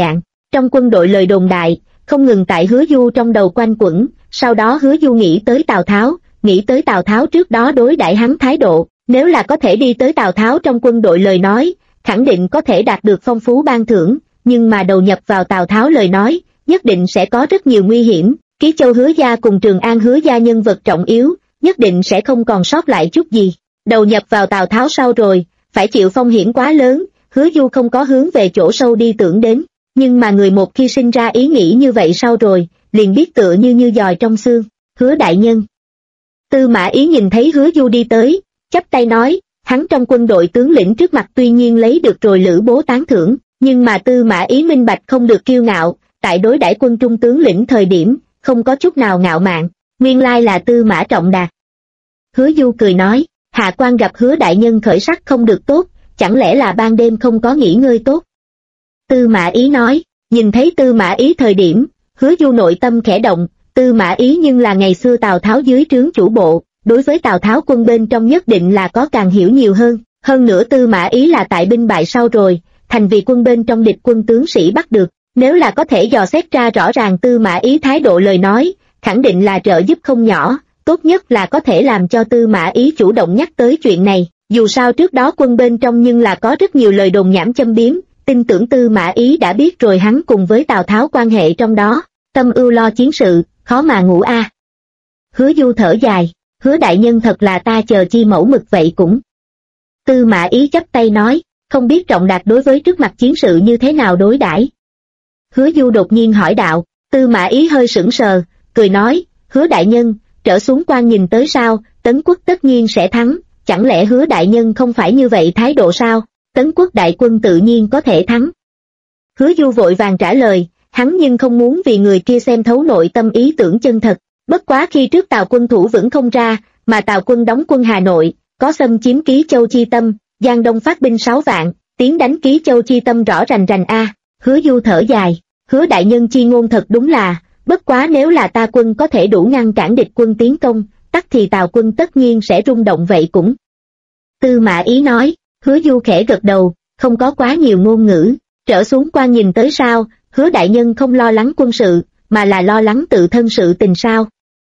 S1: Trong quân đội lời đồn đại, không ngừng tại Hứa Du trong đầu quanh quẩn, sau đó Hứa Du nghĩ tới Tào Tháo trước đó đối đãi hắn thái độ, nếu là có thể đi tới Tào Tháo trong quân đội lời nói, khẳng định có thể đạt được phong phú ban thưởng, nhưng mà đầu nhập vào Tào Tháo lời nói, nhất định sẽ có rất nhiều nguy hiểm, Ký Châu Hứa gia cùng Trường An Hứa gia nhân vật trọng yếu, nhất định sẽ không còn sót lại chút gì. Đầu nhập vào Tào Tháo sau rồi, phải chịu phong hiểm quá lớn, Hứa Du không có hướng về chỗ sâu đi tưởng đến, nhưng mà người một khi sinh ra ý nghĩ như vậy sau rồi, liền biết tựa như giòi trong xương. Hứa đại nhân. Tư Mã Ý nhìn thấy Hứa Du đi tới, chắp tay nói, hắn trong quân đội tướng lĩnh trước mặt tuy nhiên lấy được rồi Lữ Bố tán thưởng, nhưng mà Tư Mã Ý minh bạch không được kiêu ngạo, tại đối đãi quân trung tướng lĩnh thời điểm, không có chút nào ngạo mạn, nguyên lai là Tư Mã Trọng Đạt. Hứa Du cười nói, hạ quan gặp Hứa đại nhân khởi sắc không được tốt, chẳng lẽ là ban đêm không có nghỉ ngơi tốt? Tư Mã Ý nói, nhìn thấy Tư Mã Ý thời điểm, Hứa Du nội tâm khẽ động, Tư Mã Ý nhưng là ngày xưa Tào Tháo dưới trướng chủ bộ, đối với Tào Tháo quân bên trong nhất định là có càng hiểu nhiều hơn nữa Tư Mã Ý là tại binh bại sau rồi, thành vì quân bên trong địch quân tướng sĩ bắt được, nếu là có thể dò xét ra rõ ràng Tư Mã Ý thái độ lời nói, khẳng định là trợ giúp không nhỏ, tốt nhất là có thể làm cho Tư Mã Ý chủ động nhắc tới chuyện này, dù sao trước đó quân bên trong nhưng là có rất nhiều lời đồn nhảm châm biếm, tin tưởng Tư Mã Ý đã biết rồi hắn cùng với Tào Tháo quan hệ trong đó, tâm ưu lo chiến sự, khó mà ngủ a. Hứa Du thở dài, Hứa đại nhân thật là ta chờ chi mẫu mực vậy cũng. Tư Mã Ý chắp tay nói, không biết Trọng Đạt đối với trước mặt chiến sự như thế nào đối đãi. Hứa Du đột nhiên hỏi đạo, Tư Mã Ý hơi sững sờ, cười nói, Hứa đại nhân, trở xuống quan nhìn tới sao, Tấn Quốc tất nhiên sẽ thắng, chẳng lẽ Hứa đại nhân không phải như vậy thái độ sao, Tấn Quốc đại quân tự nhiên có thể thắng. Hứa Du vội vàng trả lời, hắn nhưng không muốn vì người kia xem thấu nội tâm ý tưởng chân thật, bất quá khi trước Tào quân thủ vững không ra, mà Tào quân đóng quân Hà Nội, có xâm chiếm Ký Châu chi tâm, Giang Đông phát binh 6 vạn, tiến đánh Ký Châu chi tâm rõ rành rành a. Hứa Du thở dài, Hứa đại nhân chi ngôn thật đúng là, bất quá nếu là ta quân có thể đủ ngăn cản địch quân tiến công, tắc thì Tào quân tất nhiên sẽ rung động vậy cũng. Tư Mã Ý nói, Hứa Du khẽ gật đầu, không có quá nhiều ngôn ngữ, trở xuống quan nhìn tới sao, Hứa đại nhân không lo lắng quân sự, mà là lo lắng tự thân sự tình sao.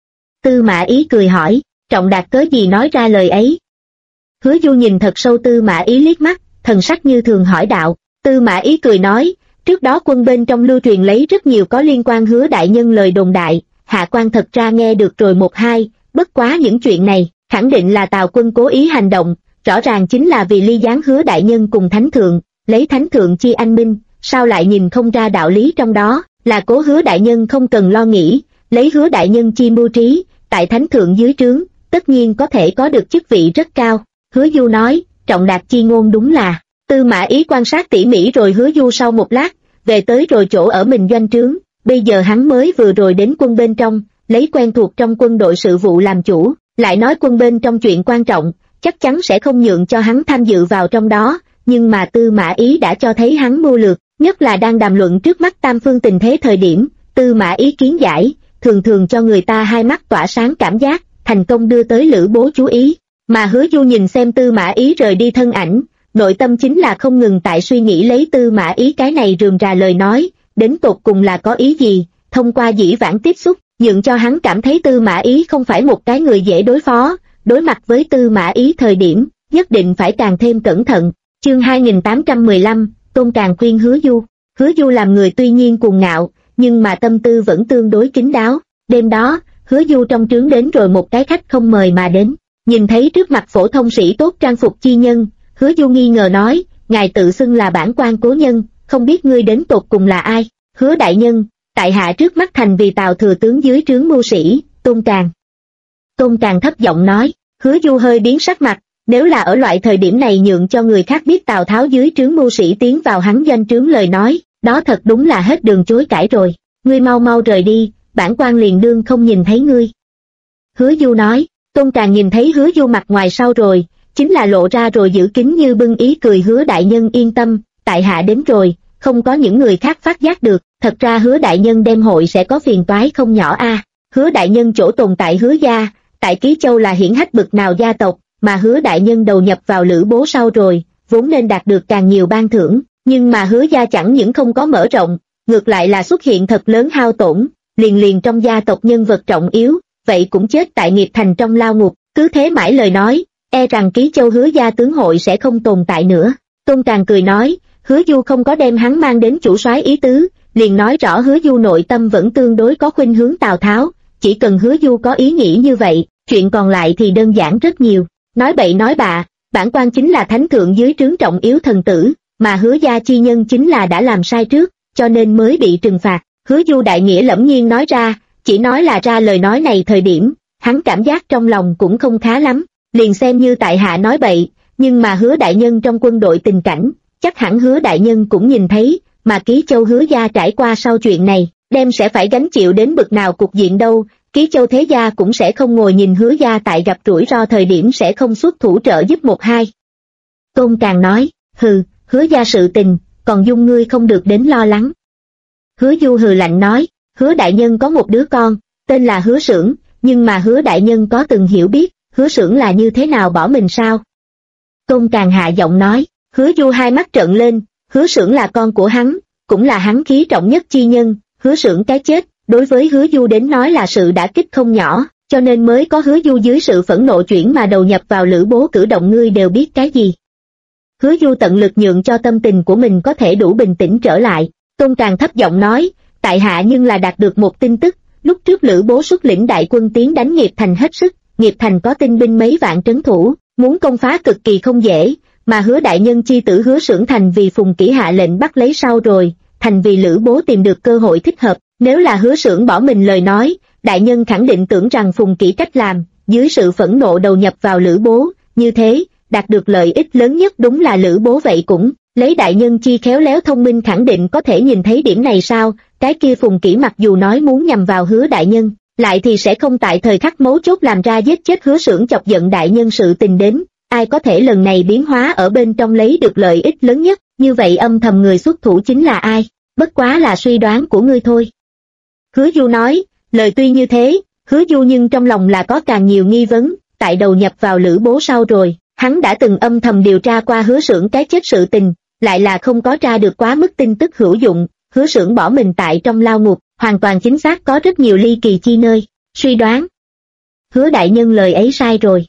S1: Tư Mã Ý cười hỏi, Trọng Đạt cớ gì nói ra lời ấy. Hứa Du nhìn thật sâu Tư Mã Ý liếc mắt, thần sắc như thường hỏi đạo, Tư Mã Ý cười nói, trước đó quân bên trong lưu truyền lấy rất nhiều có liên quan Hứa đại nhân lời đồn đại, hạ quan thật ra nghe được rồi một hai, bất quá những chuyện này, khẳng định là Tào quân cố ý hành động, rõ ràng chính là vì ly gián Hứa đại nhân cùng Thánh Thượng, lấy Thánh Thượng chi anh minh, sao lại nhìn không ra đạo lý trong đó, là cố Hứa đại nhân không cần lo nghĩ, lấy Hứa đại nhân chi mưu trí, tại Thánh Thượng dưới trướng, tất nhiên có thể có được chức vị rất cao. Hứa Du nói, Trọng Đạt chi ngôn đúng là. Tư Mã Ý quan sát tỉ mỉ rồi Hứa Du sau một lát, về tới rồi chỗ ở mình doanh trướng, bây giờ hắn mới vừa rồi đến quân bên trong, lấy quen thuộc trong quân đội sự vụ làm chủ, lại nói quân bên trong chuyện quan trọng, chắc chắn sẽ không nhượng cho hắn tham dự vào trong đó, nhưng mà Tư Mã Ý đã cho thấy hắn mưu lược, nhất là đang đàm luận trước mắt tam phương tình thế thời điểm, Tư Mã Ý kiến giải, thường thường cho người ta hai mắt tỏa sáng cảm giác, thành công đưa tới Lữ Bố chú ý, mà Hứa Du nhìn xem Tư Mã Ý rời đi thân ảnh, nội tâm chính là không ngừng tại suy nghĩ lấy Tư Mã Ý cái này rườm rà lời nói, đến tột cùng là có ý gì, thông qua dĩ vãng tiếp xúc, nhượng cho hắn cảm thấy Tư Mã Ý không phải một cái người dễ đối phó, đối mặt với Tư Mã Ý thời điểm, nhất định phải càng thêm cẩn thận. Chương 2815, Tôn Càng khuyên Hứa Du. Hứa Du làm người tuy nhiên cuồng ngạo, nhưng mà tâm tư vẫn tương đối kín đáo. Đêm đó, Hứa Du trong trướng đến rồi một cái khách không mời mà đến, nhìn thấy trước mặt phổ thông sĩ tốt trang phục chi nhân, Hứa Du nghi ngờ nói, ngài tự xưng là bản quan cố nhân, không biết ngươi đến tột cùng là ai. Hứa đại nhân, tại hạ trước mắt thành vì Tào thừa tướng dưới trướng mưu sĩ, Tôn Càng. Tôn Càng thấp giọng nói. Hứa Du hơi biến sắc mặt, nếu là ở loại thời điểm này nhượng cho người khác biết Tào Tháo dưới trướng mưu sĩ tiến vào hắn doanh trướng lời nói, đó thật đúng là hết đường chối cãi rồi. Ngươi mau mau rời đi, bản quan liền đương không nhìn thấy ngươi. Hứa Du nói. Tôn Càng nhìn thấy Hứa Du mặt ngoài sau rồi, chính là lộ ra rồi giữ kín như bưng ý cười. Hứa đại nhân yên tâm, tại hạ đến rồi, không có những người khác phát giác được, thật ra Hứa đại nhân đem hội sẽ có phiền toái không nhỏ a. Hứa đại nhân chỗ tồn tại Hứa gia, tại Ký Châu là hiển hách bực nào gia tộc, mà Hứa đại nhân đầu nhập vào Lữ Bố sau rồi, vốn nên đạt được càng nhiều ban thưởng, nhưng mà Hứa gia chẳng những không có mở rộng, ngược lại là xuất hiện thật lớn hao tổn, liền trong gia tộc nhân vật trọng yếu, vậy cũng chết tại nghiệp thành trong lao ngục, cứ thế mãi lời nói, e rằng Ký Châu Hứa gia tướng hội sẽ không tồn tại nữa. Tôn Càng cười nói, Hứa Du không có đem hắn mang đến chủ soái ý tứ, liền nói rõ Hứa Du nội tâm vẫn tương đối có khuynh hướng Tào Tháo, chỉ cần Hứa Du có ý nghĩ như vậy, chuyện còn lại thì đơn giản rất nhiều. Nói bậy nói bạ, bản quan chính là thánh thượng dưới trướng trọng yếu thần tử, mà Hứa gia chi nhân chính là đã làm sai trước, cho nên mới bị trừng phạt. Hứa Du đại nghĩa lẫm nhiên nói ra, chỉ nói là ra lời nói này thời điểm, hắn cảm giác trong lòng cũng không khá lắm, liền xem như tại hạ nói bậy, nhưng mà Hứa đại nhân trong quân đội tình cảnh, chắc hẳn Hứa đại nhân cũng nhìn thấy, mà Ký Châu Hứa gia trải qua sau chuyện này, đem sẽ phải gánh chịu đến bực nào cục diện đâu, Ký Châu thế gia cũng sẽ không ngồi nhìn Hứa gia tại gặp rủi ro thời điểm sẽ không xuất thủ trợ giúp một hai. Tôn Càng nói, hừ, Hứa gia sự tình, còn dung ngươi không được đến lo lắng. Hứa Du hừ lạnh nói, Hứa đại nhân có một đứa con, tên là Hứa Xưởng, nhưng mà Hứa đại nhân có từng hiểu biết, Hứa Xưởng là như thế nào bỏ mình sao? Tôn Càng hạ giọng nói, Hứa Du hai mắt trợn lên, Hứa Xưởng là con của hắn, cũng là hắn khí trọng nhất chi nhân, Hứa Xưởng cái chết, đối với Hứa Du đến nói là sự đả kích không nhỏ, cho nên mới có Hứa Du dưới sự phẫn nộ chuyển mà đầu nhập vào Lữ Bố cử động, ngươi đều biết cái gì. Hứa Du tận lực nhượng cho tâm tình của mình có thể đủ bình tĩnh trở lại, Tôn Càng thấp giọng nói, tại hạ nhưng là đạt được một tin tức, lúc trước Lữ Bố xuất lĩnh đại quân tiến đánh Nghiệp Thành hết sức, Nghiệp Thành có tinh binh mấy vạn trấn thủ, muốn công phá cực kỳ không dễ, mà Hứa đại nhân chi tử Hứa Xưởng thành vì Phùng Kỷ hạ lệnh bắt lấy sau rồi, thành vì Lữ Bố tìm được cơ hội thích hợp, nếu là Hứa Xưởng bỏ mình lời nói, đại nhân khẳng định tưởng rằng Phùng Kỷ cách làm, dưới sự phẫn nộ đầu nhập vào Lữ Bố, như thế, đạt được lợi ích lớn nhất đúng là Lữ Bố, vậy cũng lấy đại nhân chi khéo léo thông minh khẳng định có thể nhìn thấy điểm này sao, cái kia Phùng Kỷ mặc dù nói muốn nhằm vào Hứa đại nhân, lại thì sẽ không tại thời khắc mấu chốt làm ra giết chết Hứa Xưởng chọc giận đại nhân sự tình đến, ai có thể lần này biến hóa ở bên trong lấy được lợi ích lớn nhất, như vậy âm thầm người xuất thủ chính là ai, bất quá là suy đoán của ngươi thôi. Hứa Du nói, lời tuy như thế, Hứa Du nhưng trong lòng là có càng nhiều nghi vấn, tại đầu nhập vào Lữ Bố sau rồi, hắn đã từng âm thầm điều tra qua Hứa Xưởng cái chết sự tình, lại là không có tra được quá mức tin tức hữu dụng, Hứa Xưởng bỏ mình tại trong lao ngục, hoàn toàn chính xác có rất nhiều ly kỳ chi nơi, suy đoán. Hứa đại nhân lời ấy sai rồi.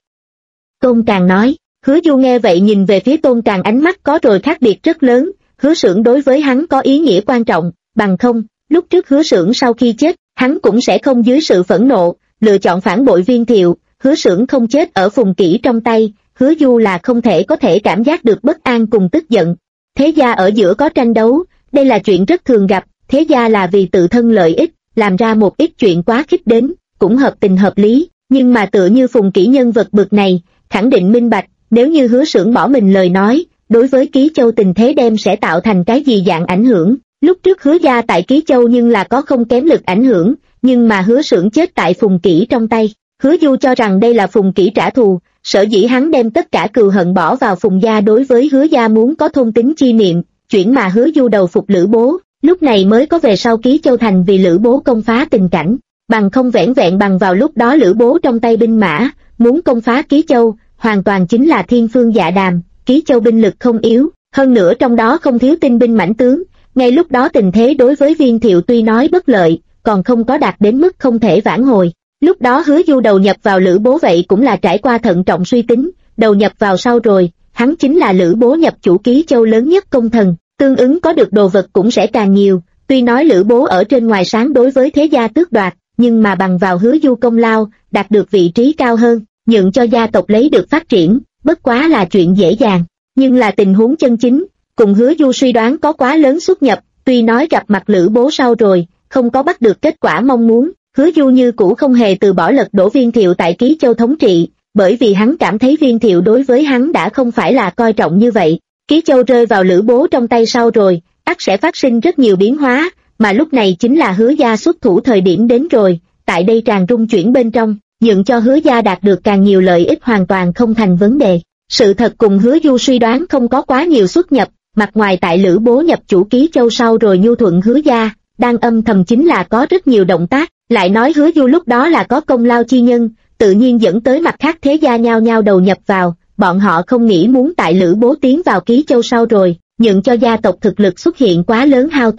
S1: Tôn Càng nói, Hứa Du nghe vậy nhìn về phía Tôn Càng ánh mắt có rồi khác biệt rất lớn, Hứa Xưởng đối với hắn có ý nghĩa quan trọng, bằng không, lúc trước Hứa Xưởng sau khi chết, hắn cũng sẽ không dưới sự phẫn nộ, lựa chọn phản bội Viên Thiệu, Hứa Xưởng không chết ở Phùng Kỷ trong tay, Hứa Du là không thể có thể cảm giác được bất an cùng tức giận. Thế gia ở giữa có tranh đấu, đây là chuyện rất thường gặp, thế gia là vì tự thân lợi ích, làm ra một ít chuyện quá khích đến, cũng hợp tình hợp lý, nhưng mà tựa như Phùng Kỷ nhân vật bực này, khẳng định minh bạch, nếu như Hứa Xưởng bỏ mình lời nói, đối với Ký Châu tình thế đem sẽ tạo thành cái gì dạng ảnh hưởng. Lúc trước Hứa gia tại Ký Châu nhưng là có không kém lực ảnh hưởng, nhưng mà Hứa Xưởng chết tại Phùng Kỷ trong tay, Hứa Du cho rằng đây là Phùng Kỷ trả thù, sở dĩ hắn đem tất cả cừu hận bỏ vào Phùng gia đối với Hứa gia muốn có thôn tính chi niệm, chuyển mà Hứa Du đầu phục Lữ Bố, lúc này mới có về sau Ký Châu thành vì Lữ Bố công phá tình cảnh, bằng không vẻn vẹn bằng vào lúc đó Lữ Bố trong tay binh mã, muốn công phá Ký Châu, hoàn toàn chính là thiên phương dạ đàm, Ký Châu binh lực không yếu, hơn nữa trong đó không thiếu tinh binh mãnh tướng, ngay lúc đó tình thế đối với Viên Thiệu tuy nói bất lợi, còn không có đạt đến mức không thể vãn hồi. Lúc đó Hứa Du đầu nhập vào Lữ Bố vậy cũng là trải qua thận trọng suy tính, đầu nhập vào sau rồi, hắn chính là Lữ Bố nhập chủ Ký Châu lớn nhất công thần, tương ứng có được đồ vật cũng sẽ càng nhiều, tuy nói Lữ Bố ở trên ngoài sáng đối với thế gia tước đoạt, nhưng mà bằng vào Hứa Du công lao, đạt được vị trí cao hơn, nhượng cho gia tộc lấy được phát triển, bất quá là chuyện dễ dàng, nhưng là tình huống chân chính, cùng Hứa Du suy đoán có quá lớn xuất nhập, tuy nói gặp mặt Lữ Bố sau rồi, không có bắt được kết quả mong muốn. Hứa Du như cũ không hề từ bỏ lật đổ Viên Thiệu tại Ký Châu thống trị, bởi vì hắn cảm thấy Viên Thiệu đối với hắn đã không phải là coi trọng như vậy. Ký Châu rơi vào Lữ Bố trong tay sau rồi, ắt sẽ phát sinh rất nhiều biến hóa, mà lúc này chính là Hứa gia xuất thủ thời điểm đến rồi, tại đây tràn rung chuyển bên trong, nhượng cho Hứa gia đạt được càng nhiều lợi ích hoàn toàn không thành vấn đề. Sự thật cùng Hứa Du suy đoán không có quá nhiều xuất nhập, mặt ngoài tại Lữ Bố nhập chủ Ký Châu sau rồi nhu thuận Hứa gia, đang âm thầm chính là có rất nhiều động tác. Lại nói Hứa Du lúc đó là có công lao chi nhân, tự nhiên dẫn tới mặt khác thế gia nhao nhao đầu nhập vào, bọn họ không nghĩ muốn tại Lữ Bố tiến vào Ký Châu sau rồi, nhượng cho gia tộc thực lực xuất hiện quá lớn hao tổn.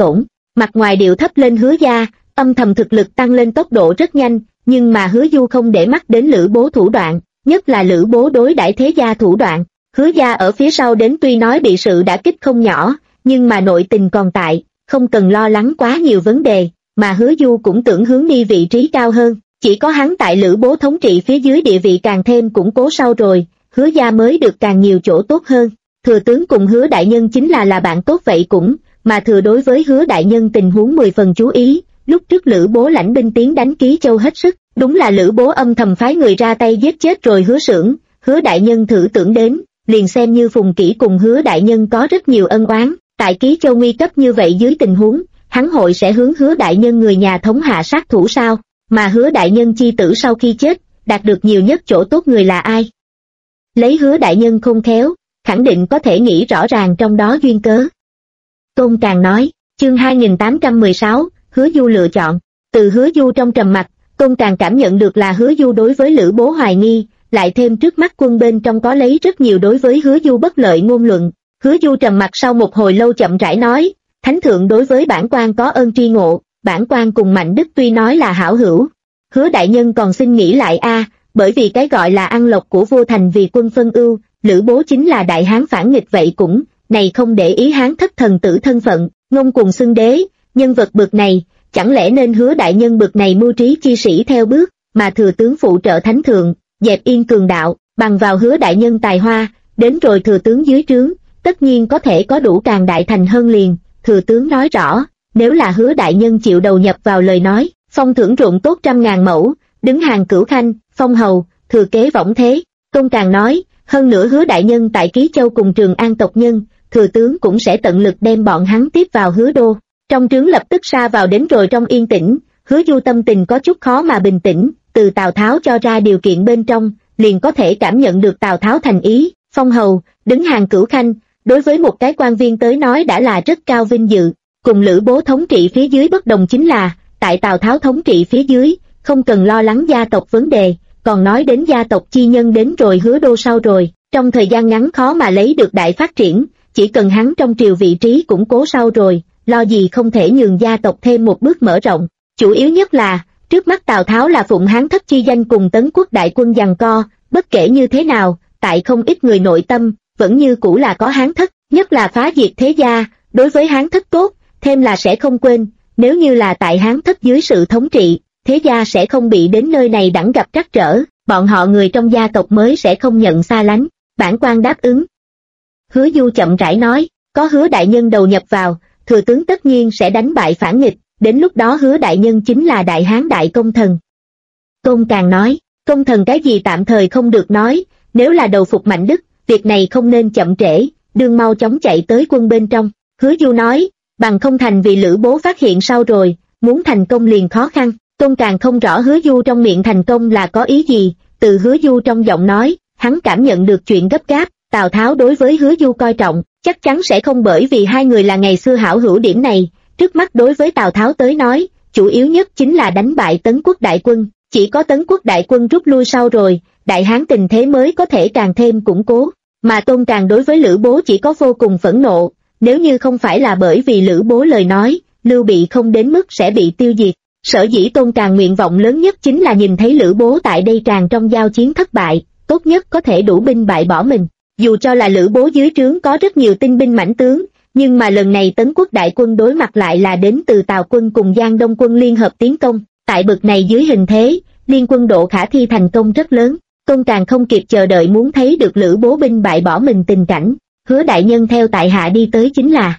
S1: Mặt ngoài điệu thấp lên Hứa gia, âm thầm thực lực tăng lên tốc độ rất nhanh, nhưng mà Hứa Du không để mắt đến Lữ Bố thủ đoạn, nhất là Lữ Bố đối đãi thế gia thủ đoạn. Hứa gia ở phía sau đến tuy nói bị sự đả kích không nhỏ, nhưng mà nội tình còn tại, không cần lo lắng quá nhiều vấn đề, mà Hứa Du cũng tưởng hướng đi vị trí cao hơn, chỉ có hắn tại Lữ Bố thống trị phía dưới địa vị càng thêm củng cố sau rồi, Hứa gia mới được càng nhiều chỗ tốt hơn. Thừa tướng cùng Hứa đại nhân chính là bạn tốt vậy cũng, mà Thừa đối với Hứa đại nhân tình huống 10 phần chú ý, lúc trước Lữ Bố lãnh binh tiến đánh Ký Châu hết sức, đúng là Lữ Bố âm thầm phái người ra tay giết chết rồi Hứa Xưởng, Hứa đại nhân thử tưởng đến, liền xem như Phùng Kỷ cùng Hứa đại nhân có rất nhiều ân oán, tại Ký Châu nguy cấp như vậy dưới tình huống, hắn hội sẽ hướng Hứa đại nhân người nhà thống hạ sát thủ sao? Mà Hứa đại nhân chi tử sau khi chết, đạt được nhiều nhất chỗ tốt người là ai? Lấy Hứa đại nhân khôn khéo, khẳng định có thể nghĩ rõ ràng trong đó duyên cớ. Tôn Càng nói, chương 2816, Hứa Du lựa chọn. Từ Hứa Du trong trầm mặc, Tôn Càng cảm nhận được là Hứa Du đối với Lữ Bố hoài nghi, lại thêm trước mắt quân bên trong có lấy rất nhiều đối với Hứa Du bất lợi ngôn luận. Hứa Du trầm mặc sau một hồi lâu chậm rãi nói, Thánh thượng đối với bản quan có ơn tri ngộ, bản quan cùng Mạnh Đức tuy nói là hảo hữu. Hứa đại nhân còn xin nghĩ lại bởi vì cái gọi là ăn lộc của vua thành vì quân phân ưu, Lữ Bố chính là đại hán phản nghịch vậy cũng, này không để ý hán thất thần tử thân phận, ngông cùng xưng đế, nhân vật bực này, chẳng lẽ nên Hứa đại nhân bực này mưu trí chi sĩ theo bước, mà Thừa tướng phụ trợ thánh thượng, dẹp yên cường đạo, bằng vào Hứa đại nhân tài hoa, đến rồi Thừa tướng dưới trướng, tất nhiên có thể có đủ càng đại thành hơn liền. Thừa tướng nói rõ, nếu là Hứa đại nhân chịu đầu nhập vào lời nói, phong thưởng ruộng tốt 100.000 mẫu, đứng hàng cửu khanh, phong hầu, thừa kế võng thế. Tôn Càng nói, hơn nữa Hứa đại nhân tại Ký Châu cùng Trường An tộc nhân, thừa tướng cũng sẽ tận lực đem bọn hắn tiếp vào Hứa đô. Trong trướng lập tức sa vào đến rồi trong yên tĩnh, Hứa Du tâm tình có chút khó mà bình tĩnh, từ Tào Tháo cho ra điều kiện bên trong, liền có thể cảm nhận được Tào Tháo thành ý, phong hầu, đứng hàng cửu khanh, đối với một cái quan viên tới nói đã là rất cao vinh dự. Cùng Lữ Bố thống trị phía dưới bất đồng chính là, tại Tào Tháo thống trị phía dưới, không cần lo lắng gia tộc vấn đề, còn nói đến gia tộc chi nhân đến rồi Hứa đô sau rồi, trong thời gian ngắn khó mà lấy được đại phát triển, chỉ cần hắn trong triều vị trí củng cố sau rồi, lo gì không thể nhường gia tộc thêm một bước mở rộng. Chủ yếu nhất là, trước mắt Tào Tháo là phụng hán thất chi danh cùng Tấn Quốc đại quân giằng co, bất kể như thế nào, tại không ít người nội tâm, vẫn như cũ là có hán thất, nhất là phá diệt thế gia, đối với hán thất tốt, thêm là sẽ không quên, nếu như là tại hán thất dưới sự thống trị, thế gia sẽ không bị đến nơi này đẳng gặp trắc trở, bọn họ người trong gia tộc mới sẽ không nhận xa lánh. Bản quan đáp ứng. Hứa Du chậm rãi nói, có Hứa đại nhân đầu nhập vào, thừa tướng tất nhiên sẽ đánh bại phản nghịch, đến lúc đó Hứa đại nhân chính là đại hán đại công thần. Tôn Càng nói, công thần cái gì tạm thời không được nói, nếu là đầu phục Mạnh Đức, việc này không nên chậm trễ, đương mau chóng chạy tới quân bên trong. Hứa Du nói, bằng không thành vì Lữ Bố phát hiện sau rồi, muốn thành công liền khó khăn. Tôn Càng không rõ Hứa Du trong miệng thành công là có ý gì, từ Hứa Du trong giọng nói, hắn cảm nhận được chuyện gấp gáp, Tào Tháo đối với Hứa Du coi trọng, chắc chắn sẽ không bởi vì hai người là ngày xưa hảo hữu điểm này, trước mắt đối với Tào Tháo tới nói, chủ yếu nhất chính là đánh bại Tấn Quốc đại quân, chỉ có Tấn Quốc đại quân rút lui sau rồi, đại hán tình thế mới có thể càng thêm củng cố, mà Tôn Càng đối với Lữ Bố chỉ có vô cùng phẫn nộ, nếu như không phải là bởi vì Lữ Bố lời nói, Lưu Bị không đến mức sẽ bị tiêu diệt. Sở dĩ Tôn Càng nguyện vọng lớn nhất chính là nhìn thấy Lữ Bố tại đây tràn trong giao chiến thất bại, tốt nhất có thể đủ binh bại bỏ mình. Dù cho là Lữ Bố dưới trướng có rất nhiều tinh binh mãnh tướng, nhưng mà lần này Tấn Quốc đại quân đối mặt lại là đến từ Tào quân cùng Giang Đông quân liên hợp tiến công, tại bực này dưới hình thế, liên quân độ khả thi thành công rất lớn. Tôn Càng không kịp chờ đợi muốn thấy được Lữ Bố binh bại bỏ mình tình cảnh, Hứa đại nhân theo tại hạ đi tới chính là.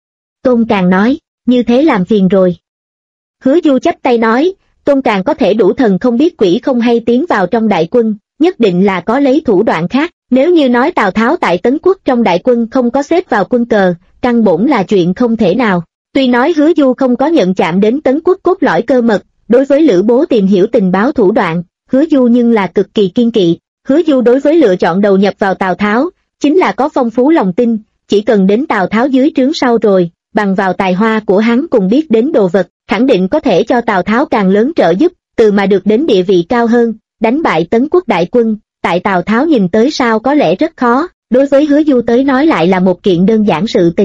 S1: Tôn Càng nói, như thế làm phiền rồi. Hứa Du chắp tay nói, Tôn Càng có thể đủ thần không biết quỷ không hay tiến vào trong đại quân, nhất định là có lấy thủ đoạn khác, nếu như nói Tào Tháo tại Tấn Quốc trong đại quân không có xếp vào quân cờ, căn bổn là chuyện không thể nào. Tuy nói Hứa Du không có nhận chạm đến Tấn Quốc cốt lõi cơ mật, đối với Lữ Bố tìm hiểu tình báo thủ đoạn, Hứa Du nhưng là cực kỳ kiên kỵ. Hứa Du đối với lựa chọn đầu nhập vào Tào Tháo, chính là có phong phú lòng tin, chỉ cần đến Tào Tháo dưới trướng sau rồi, bằng vào tài hoa của hắn cùng biết đến đồ vật, khẳng định có thể cho Tào Tháo càng lớn trợ giúp, từ mà được đến địa vị cao hơn, đánh bại Tấn Quốc đại quân, tại Tào Tháo nhìn tới sao có lẽ rất khó, đối với Hứa Du tới nói lại là một kiện đơn giản sự tình.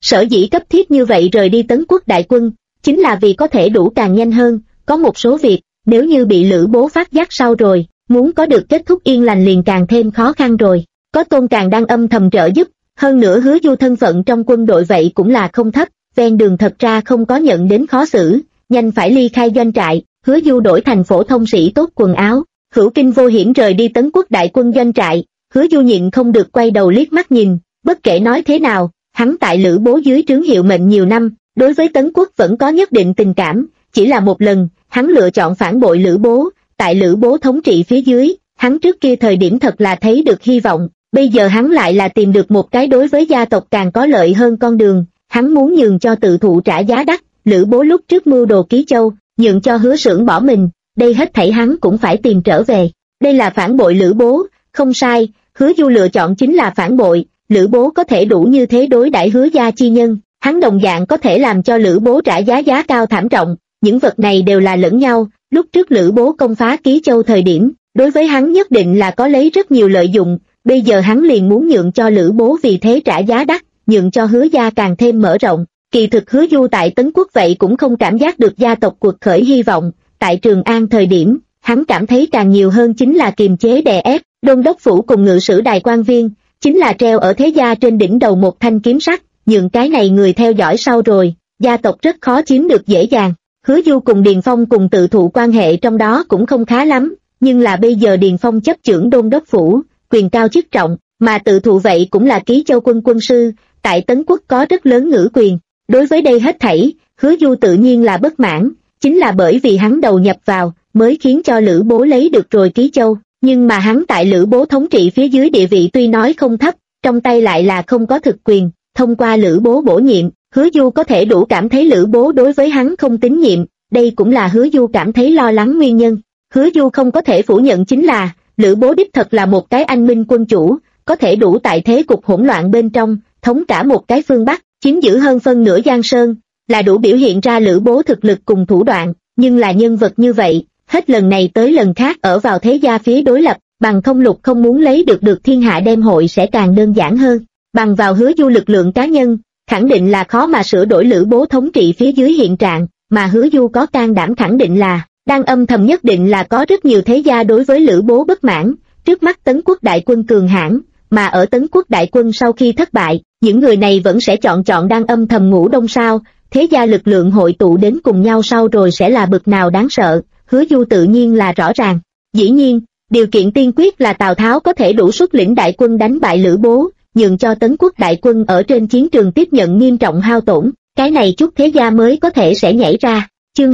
S1: Sở dĩ cấp thiết như vậy rời đi Tấn Quốc đại quân, chính là vì có thể đủ càng nhanh hơn, có một số việc, nếu như bị Lữ Bố phát giác sau rồi, muốn có được kết thúc yên lành liền càng thêm khó khăn rồi. Có Tôn Càng đang âm thầm trợ giúp, hơn nữa Hứa Du thân phận trong quân đội vậy cũng là không thấp, ven đường thật ra không có nhận đến khó xử, nhanh phải ly khai doanh trại, Hứa Du đổi thành phổ thông sĩ tốt quần áo, hữu kinh vô hiểm rời đi Tấn Quốc đại quân doanh trại. Hứa Du nhịn không được quay đầu liếc mắt nhìn, bất kể nói thế nào, hắn tại Lữ Bố dưới trướng hiệu mệnh nhiều năm, đối với Tấn Quốc vẫn có nhất định tình cảm, chỉ là một lần, hắn lựa chọn phản bội Lữ Bố, tại Lữ Bố thống trị phía dưới, hắn trước kia thời điểm thật là thấy được hy vọng, bây giờ hắn lại là tìm được một cái đối với gia tộc càng có lợi hơn con đường, hắn muốn nhường cho tự thụ trả giá đắt, Lữ Bố lúc trước mưu đồ Ký Châu, nhường cho Hứa Xưởng bỏ mình, đây hết thảy hắn cũng phải tìm trở về, đây là phản bội Lữ Bố, không sai, Hứa Du lựa chọn chính là phản bội, Lữ Bố có thể đủ như thế đối đãi Hứa gia chi nhân, hắn đồng dạng có thể làm cho Lữ Bố trả giá cao thảm trọng, những vật này đều là lẫn nhau, lúc trước Lữ Bố công phá Ký Châu thời điểm, đối với hắn nhất định là có lấy rất nhiều lợi dụng, bây giờ hắn liền muốn nhượng cho Lữ Bố vì thế trả giá đắt, nhượng cho Hứa gia càng thêm mở rộng. Kỳ thực Hứa Du tại Tấn Quốc vậy cũng không cảm giác được gia tộc cuộc khởi hy vọng, tại Trường An thời điểm, hắn cảm thấy càng nhiều hơn chính là kiềm chế đè ép, Đôn đốc phủ cùng ngự sử đài quan viên, chính là treo ở thế gia trên đỉnh đầu một thanh kiếm sắt, nhượng cái này người theo dõi sau rồi, gia tộc rất khó chiếm được dễ dàng. Hứa Du cùng Điền Phong cùng tự thụ quan hệ trong đó cũng không khá lắm, nhưng là bây giờ Điền Phong chấp chưởng Đôn đốc phủ, quyền cao chức trọng, mà tự thụ vậy cũng là Ký Châu quân quân sư, tại Tấn Quốc có rất lớn ngữ quyền. Đối với đây hết thảy, Hứa Du tự nhiên là bất mãn, chính là bởi vì hắn đầu nhập vào, mới khiến cho Lữ Bố lấy được rồi Ký Châu, nhưng mà hắn tại Lữ Bố thống trị phía dưới địa vị tuy nói không thấp, trong tay lại là không có thực quyền, thông qua Lữ Bố bổ nhiệm, Hứa Du có thể đủ cảm thấy Lữ Bố đối với hắn không tín nhiệm, đây cũng là Hứa Du cảm thấy lo lắng nguyên nhân. Hứa Du không có thể phủ nhận chính là, Lữ Bố đích thật là một cái anh minh quân chủ, có thể đủ tại thế cục hỗn loạn bên trong, thống cả một cái phương Bắc, chiếm giữ hơn phân nửa Giang Sơn, là đủ biểu hiện ra Lữ Bố thực lực cùng thủ đoạn, nhưng là nhân vật như vậy, hết lần này tới lần khác ở vào thế gia phía đối lập, bằng không Lục không muốn lấy được thiên hạ đem hội sẽ càng đơn giản hơn, bằng vào Hứa Du lực lượng cá nhân, khẳng định là khó mà sửa đổi Lữ Bố thống trị phía dưới hiện trạng, mà Hứa Du có can đảm khẳng định là, đang âm thầm nhất định là có rất nhiều thế gia đối với Lữ Bố bất mãn, trước mắt Tấn Quốc đại quân cường hãn, mà ở Tấn Quốc đại quân sau khi thất bại, những người này vẫn sẽ chọn đang âm thầm ngủ đông sao, thế gia lực lượng hội tụ đến cùng nhau sau rồi sẽ là bực nào đáng sợ, Hứa Du tự nhiên là rõ ràng. Dĩ nhiên, điều kiện tiên quyết là Tào Tháo có thể đủ xuất lĩnh đại quân đánh bại Lữ Bố, nhường cho Tấn Quốc đại quân ở trên chiến trường tiếp nhận nghiêm trọng hao tổn, cái này chút thế gia mới có thể sẽ nhảy ra. Chương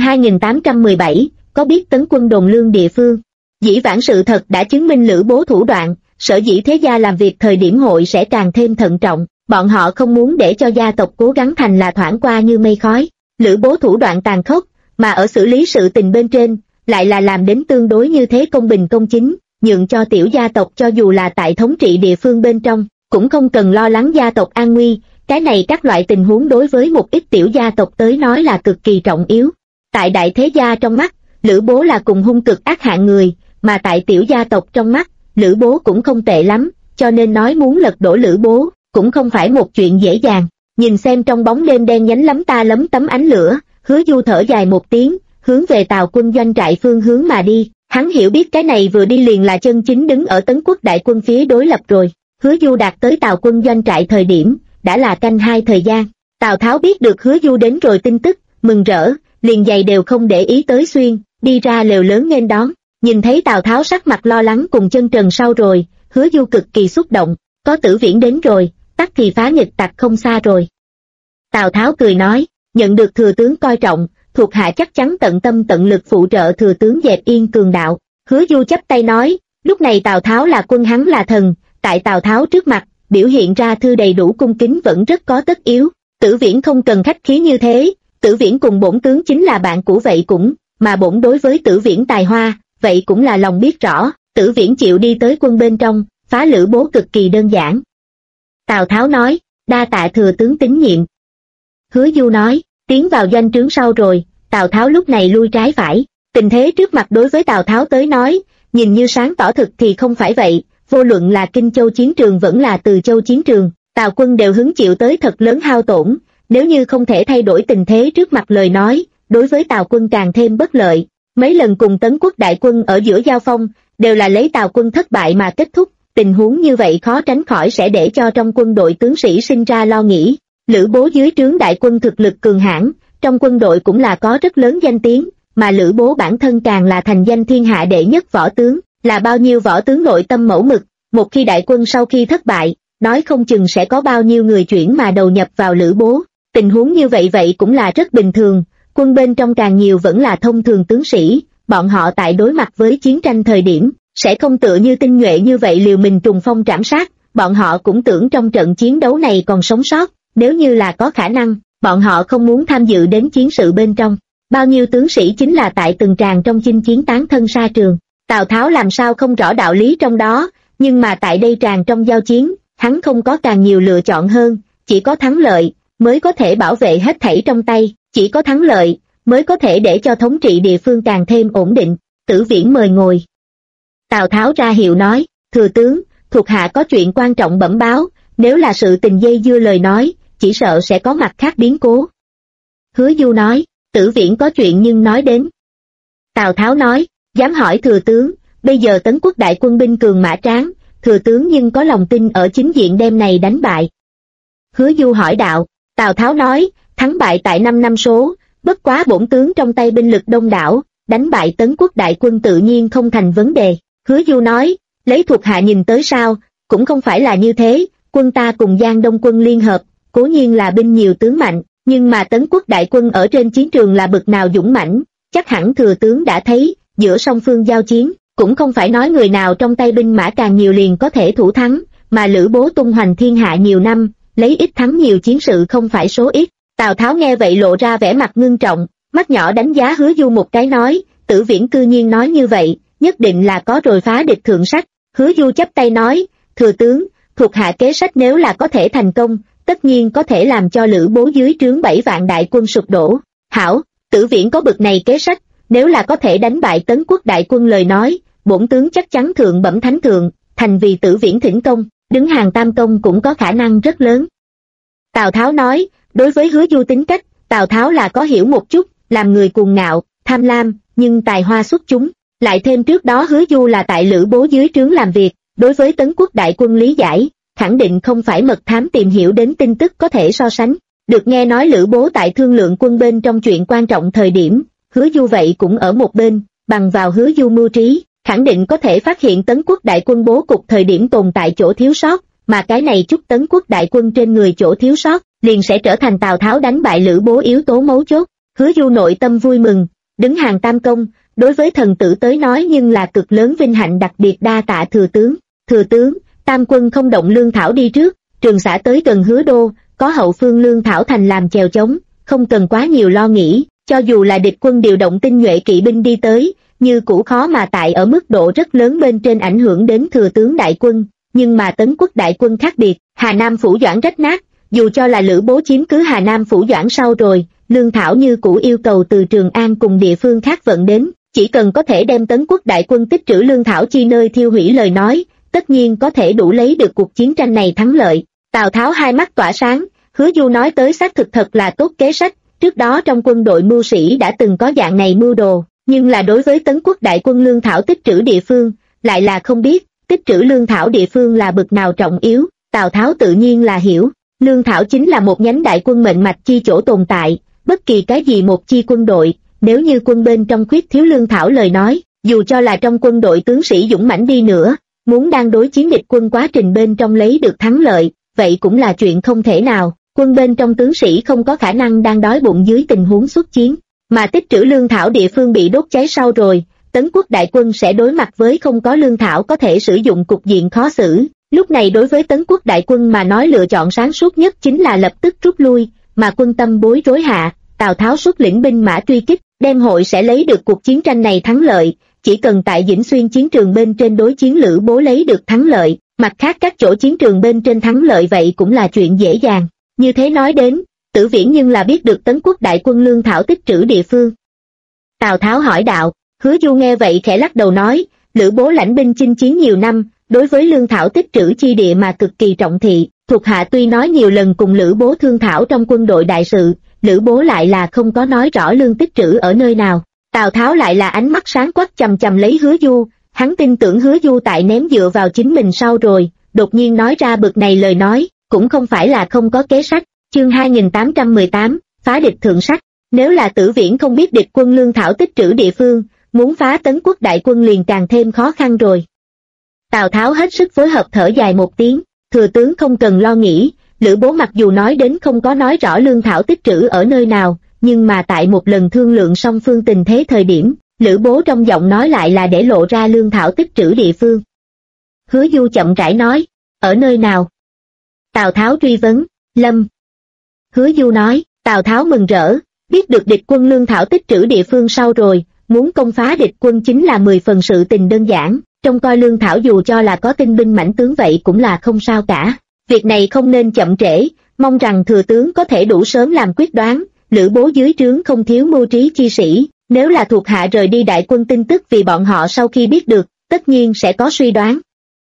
S1: 2817, có biết Tấn quân đồn lương địa phương. Dĩ vãng sự thật đã chứng minh Lữ Bố thủ đoạn, sở dĩ thế gia làm việc thời điểm hội sẽ càng thêm thận trọng, bọn họ không muốn để cho gia tộc cố gắng thành là thoảng qua như mây khói. Lữ Bố thủ đoạn tàn khốc, mà ở xử lý sự tình bên trên, lại là làm đến tương đối như thế công bình công chính, nhượng cho tiểu gia tộc cho dù là tại thống trị địa phương bên trong, cũng không cần lo lắng gia tộc an nguy, cái này các loại tình huống đối với một ít tiểu gia tộc tới nói là cực kỳ trọng yếu. Tại đại thế gia trong mắt, Lữ Bố là cùng hung cực ác hạng người, mà tại tiểu gia tộc trong mắt, Lữ Bố cũng không tệ lắm, cho nên nói muốn lật đổ Lữ Bố, cũng không phải một chuyện dễ dàng. Nhìn xem trong bóng đêm đen nhánh lắm ta lấm tấm ánh lửa, Hứa Du thở dài một tiếng, hướng về Tào quân doanh trại phương hướng mà đi, hắn hiểu biết cái này vừa đi liền là chân chính đứng ở Tấn Quốc đại quân phía đối lập rồi. Hứa Du đạt tới Tào quân doanh trại thời điểm, đã là canh hai thời gian, Tào Tháo biết được Hứa Du đến rồi tin tức, mừng rỡ, liền giày đều không để ý tới xuyên, đi ra lều lớn nghênh đón, nhìn thấy Tào Tháo sắc mặt lo lắng cùng chân trần sau rồi, Hứa Du cực kỳ xúc động, có Tử Viễn đến rồi, tắc thì phá nghịch tặc không xa rồi. Tào Tháo cười nói, nhận được thừa tướng coi trọng, thuộc hạ chắc chắn tận tâm tận lực phụ trợ thừa tướng dẹp yên cường đạo. Hứa Du chắp tay nói, lúc này Tào Tháo là quân hắn là thần, tại Tào Tháo trước mặt, biểu hiện ra thư đầy đủ cung kính vẫn rất có tất yếu. Tử Viễn không cần khách khí như thế, Tử Viễn cùng bổn tướng chính là bạn cũ vậy cũng, mà bổn đối với Tử Viễn tài hoa, vậy cũng là lòng biết rõ, Tử Viễn chịu đi tới quân bên trong, phá Lữ Bố cực kỳ đơn giản. Tào Tháo nói, đa tạ thừa tướng tín nhiệm. Hứa Du nói, tiến vào doanh trướng sau rồi, Tào Tháo lúc này lui trái phải, tình thế trước mặt đối với Tào Tháo tới nói, nhìn như sáng tỏ thực thì không phải vậy, vô luận là Kinh Châu chiến trường vẫn là Từ Châu chiến trường, Tào quân đều hứng chịu tới thật lớn hao tổn, nếu như không thể thay đổi tình thế trước mặt lời nói, đối với Tào quân càng thêm bất lợi. Mấy lần cùng Tấn quốc đại quân ở giữa giao phong, đều là lấy Tào quân thất bại mà kết thúc, tình huống như vậy khó tránh khỏi sẽ để cho trong quân đội tướng sĩ sinh ra lo nghĩ. Lữ Bố dưới trướng đại quân thực lực cường hãn, trong quân đội cũng là có rất lớn danh tiếng, mà Lữ Bố bản thân càng là thành danh thiên hạ đệ nhất võ tướng, là bao nhiêu võ tướng nội tâm mẫu mực, một khi đại quân sau khi thất bại, nói không chừng sẽ có bao nhiêu người chuyển mà đầu nhập vào Lữ Bố. Tình huống như vậy cũng là rất bình thường, quân bên trong càng nhiều vẫn là thông thường tướng sĩ, bọn họ tại đối mặt với chiến tranh thời điểm, sẽ không tựa như tinh nhuệ như vậy liều mình trùng phong trảm sát, bọn họ cũng tưởng trong trận chiến đấu này còn sống sót, nếu như là có khả năng, bọn họ không muốn tham dự đến chiến sự bên trong. Bao nhiêu tướng sĩ chính là tại từng tràng trong chinh chiến tán thân xa trường. Tào Tháo làm sao không rõ đạo lý trong đó, nhưng mà tại đây tràng trong giao chiến, hắn không có càng nhiều lựa chọn hơn, chỉ có thắng lợi mới có thể bảo vệ hết thảy trong tay, chỉ có thắng lợi mới có thể để cho thống trị địa phương càng thêm ổn định. Tử Viễn mời ngồi. Tào Tháo ra hiệu nói, thừa tướng, thuộc hạ có chuyện quan trọng bẩm báo, nếu là sự tình dây dưa lời nói, chỉ sợ sẽ có mặt khác biến cố. Hứa Du nói, Tử Viễn có chuyện nhưng nói đến. Tào Tháo nói, dám hỏi thừa tướng, bây giờ Tấn quốc đại quân binh cường mã tráng, thừa tướng nhưng có lòng tin ở chính diện đêm này đánh bại. Hứa Du hỏi đạo, Tào Tháo nói, thắng bại tại 5 năm số, bất quá bổn tướng trong tay binh lực đông đảo, đánh bại Tấn quốc đại quân tự nhiên không thành vấn đề. Hứa Du nói, lấy thuộc hạ nhìn tới sao, cũng không phải là như thế, quân ta cùng Giang Đông quân liên hợp, cố nhiên là binh nhiều tướng mạnh, nhưng mà Tấn quốc đại quân ở trên chiến trường là bực nào dũng mãnh, chắc hẳn thừa tướng đã thấy, giữa song phương giao chiến, cũng không phải nói người nào trong tay binh mã càng nhiều liền có thể thủ thắng, mà Lữ Bố tung hoành thiên hạ nhiều năm, lấy ít thắng nhiều chiến sự không phải số ít. Tào Tháo nghe vậy lộ ra vẻ mặt ngưng trọng, mắt nhỏ đánh giá Hứa Du một cái nói, Tử Viễn cư nhiên nói như vậy, nhất định là có rồi phá địch thượng sách. Hứa Du chắp tay nói, thừa tướng, thuộc hạ kế sách nếu là có thể thành công, tất nhiên có thể làm cho Lữ Bố dưới trướng 7 vạn đại quân sụp đổ. Hảo, Tử Viễn có bực này kế sách, nếu là có thể đánh bại Tấn quốc đại quân lời nói, bổn tướng chắc chắn thượng bẩm thánh thượng, thành vì Tử Viễn thỉnh công, đứng hàng tam công cũng có khả năng rất lớn. Tào Tháo nói, đối với Hứa Du tính cách, Tào Tháo là có hiểu một chút, làm người cuồng ngạo, tham lam, nhưng tài hoa xuất chúng. Lại thêm trước đó Hứa Du là tại Lữ Bố dưới trướng làm việc, đối với Tấn quốc đại quân lý giải, khẳng định không phải mật thám tìm hiểu đến tin tức có thể so sánh. Được nghe nói Lữ Bố tại thương lượng quân bên trong chuyện quan trọng thời điểm, Hứa Du vậy cũng ở một bên, bằng vào Hứa Du mưu trí, khẳng định có thể phát hiện Tấn quốc đại quân bố cục thời điểm tồn tại chỗ thiếu sót, mà cái này chút Tấn quốc đại quân trên người chỗ thiếu sót, liền sẽ trở thành Tào Tháo đánh bại Lữ Bố yếu tố mấu chốt. Hứa Du nội tâm vui mừng, đứng hàng tam công, đối với thần tử tới nói nhưng là cực lớn vinh hạnh, đặc biệt đa tạ thừa tướng. Thừa tướng, tam quân không động lương thảo đi trước, Trường Xã tới gần Hứa Đô, có hậu phương lương thảo thành làm chèo chống, không cần quá nhiều lo nghĩ, cho dù là địch quân điều động tinh nhuệ kỵ binh đi tới, như cũ khó mà tại ở mức độ rất lớn bên trên ảnh hưởng đến thừa tướng đại quân, nhưng mà Tấn quốc đại quân khác biệt, Hà Nam phủ Doãn rách nát, dù cho là Lữ Bố chiếm cứ Hà Nam phủ Doãn sau rồi, lương thảo như cũ yêu cầu từ Trường An cùng địa phương khác vận đến, chỉ cần có thể đem Tấn quốc đại quân tích trữ lương thảo chi nơi thiêu hủy lời nói, tất nhiên có thể đủ lấy được cuộc chiến tranh này thắng lợi. Tào Tháo hai mắt tỏa sáng, Hứa Du nói tới xác thực thật là tốt kế sách, trước đó trong quân đội mưu sĩ đã từng có dạng này mưu đồ, nhưng là đối với Tấn quốc đại quân lương thảo tích trữ địa phương, lại là không biết, tích trữ lương thảo địa phương là bực nào trọng yếu, Tào Tháo tự nhiên là hiểu, lương thảo chính là một nhánh đại quân mệnh mạch chi chỗ tồn tại, bất kỳ cái gì một chi quân đội, nếu như quân bên trong khuyết thiếu lương thảo lời nói, dù cho là trong quân đội tướng sĩ dũng mãnh đi nữa, muốn đang đối chiến địch quân quá trình bên trong lấy được thắng lợi, vậy cũng là chuyện không thể nào, quân bên trong tướng sĩ không có khả năng đang đói bụng dưới tình huống xuất chiến, mà tích trữ lương thảo địa phương bị đốt cháy sau rồi, Tấn quốc đại quân sẽ đối mặt với không có lương thảo có thể sử dụng cục diện khó xử. Lúc này đối với Tấn quốc đại quân mà nói lựa chọn sáng suốt nhất chính là lập tức rút lui, mà quân tâm bối rối hạ, Tào Tháo xuất lĩnh binh mã truy kích, đem hội sẽ lấy được cuộc chiến tranh này thắng lợi, chỉ cần tại Dĩnh Xuyên chiến trường bên trên đối chiến Lữ Bố lấy được thắng lợi, mặt khác các chỗ chiến trường bên trên thắng lợi vậy cũng là chuyện dễ dàng. Như thế nói đến, Tử Viễn nhưng là biết được Tấn quốc đại quân lương thảo tích trữ địa phương. Tào Tháo hỏi đạo, Hứa Du nghe vậy khẽ lắc đầu nói, Lữ Bố lãnh binh chinh chiến nhiều năm, đối với lương thảo tích trữ chi địa mà cực kỳ trọng thị. Thuộc hạ tuy nói nhiều lần cùng Lữ Bố thương thảo trong quân đội đại sự, Lữ Bố lại là không có nói rõ lương tích trữ ở nơi nào. Tào Tháo lại là ánh mắt sáng quắc chằm chằm lấy Hứa Du, hắn tin tưởng Hứa Du tại ném dựa vào chính mình sau rồi, đột nhiên nói ra bực này lời nói, cũng không phải là không có kế sách. Chương 2818, phá địch thượng sách. Nếu là Tử Viễn không biết địch quân lương thảo tích trữ địa phương, muốn phá Tấn Quốc đại quân liền càng thêm khó khăn rồi. Tào Tháo hết sức phối hợp thở dài một tiếng, thừa tướng không cần lo nghĩ, Lữ Bố mặc dù nói đến không có nói rõ lương thảo tích trữ ở nơi nào, nhưng mà tại một lần thương lượng song phương tình thế thời điểm, Lữ Bố trong giọng nói lại là để lộ ra lương thảo tích trữ địa phương. Hứa Du chậm rãi nói, ở nơi nào? Tào Tháo truy vấn, Lâm. Hứa Du nói, Tào Tháo mừng rỡ, biết được địch quân lương thảo tích trữ địa phương sau rồi, muốn công phá địch quân chính là 10 phần sự tình đơn giản, trông coi lương thảo dù cho là có tinh binh mãnh tướng vậy cũng là không sao cả. Việc này không nên chậm trễ, mong rằng thừa tướng có thể đủ sớm làm quyết đoán. Lữ Bố dưới trướng không thiếu mưu trí chi sĩ, nếu là thuộc hạ rời đi đại quân tin tức vì bọn họ sau khi biết được, tất nhiên sẽ có suy đoán.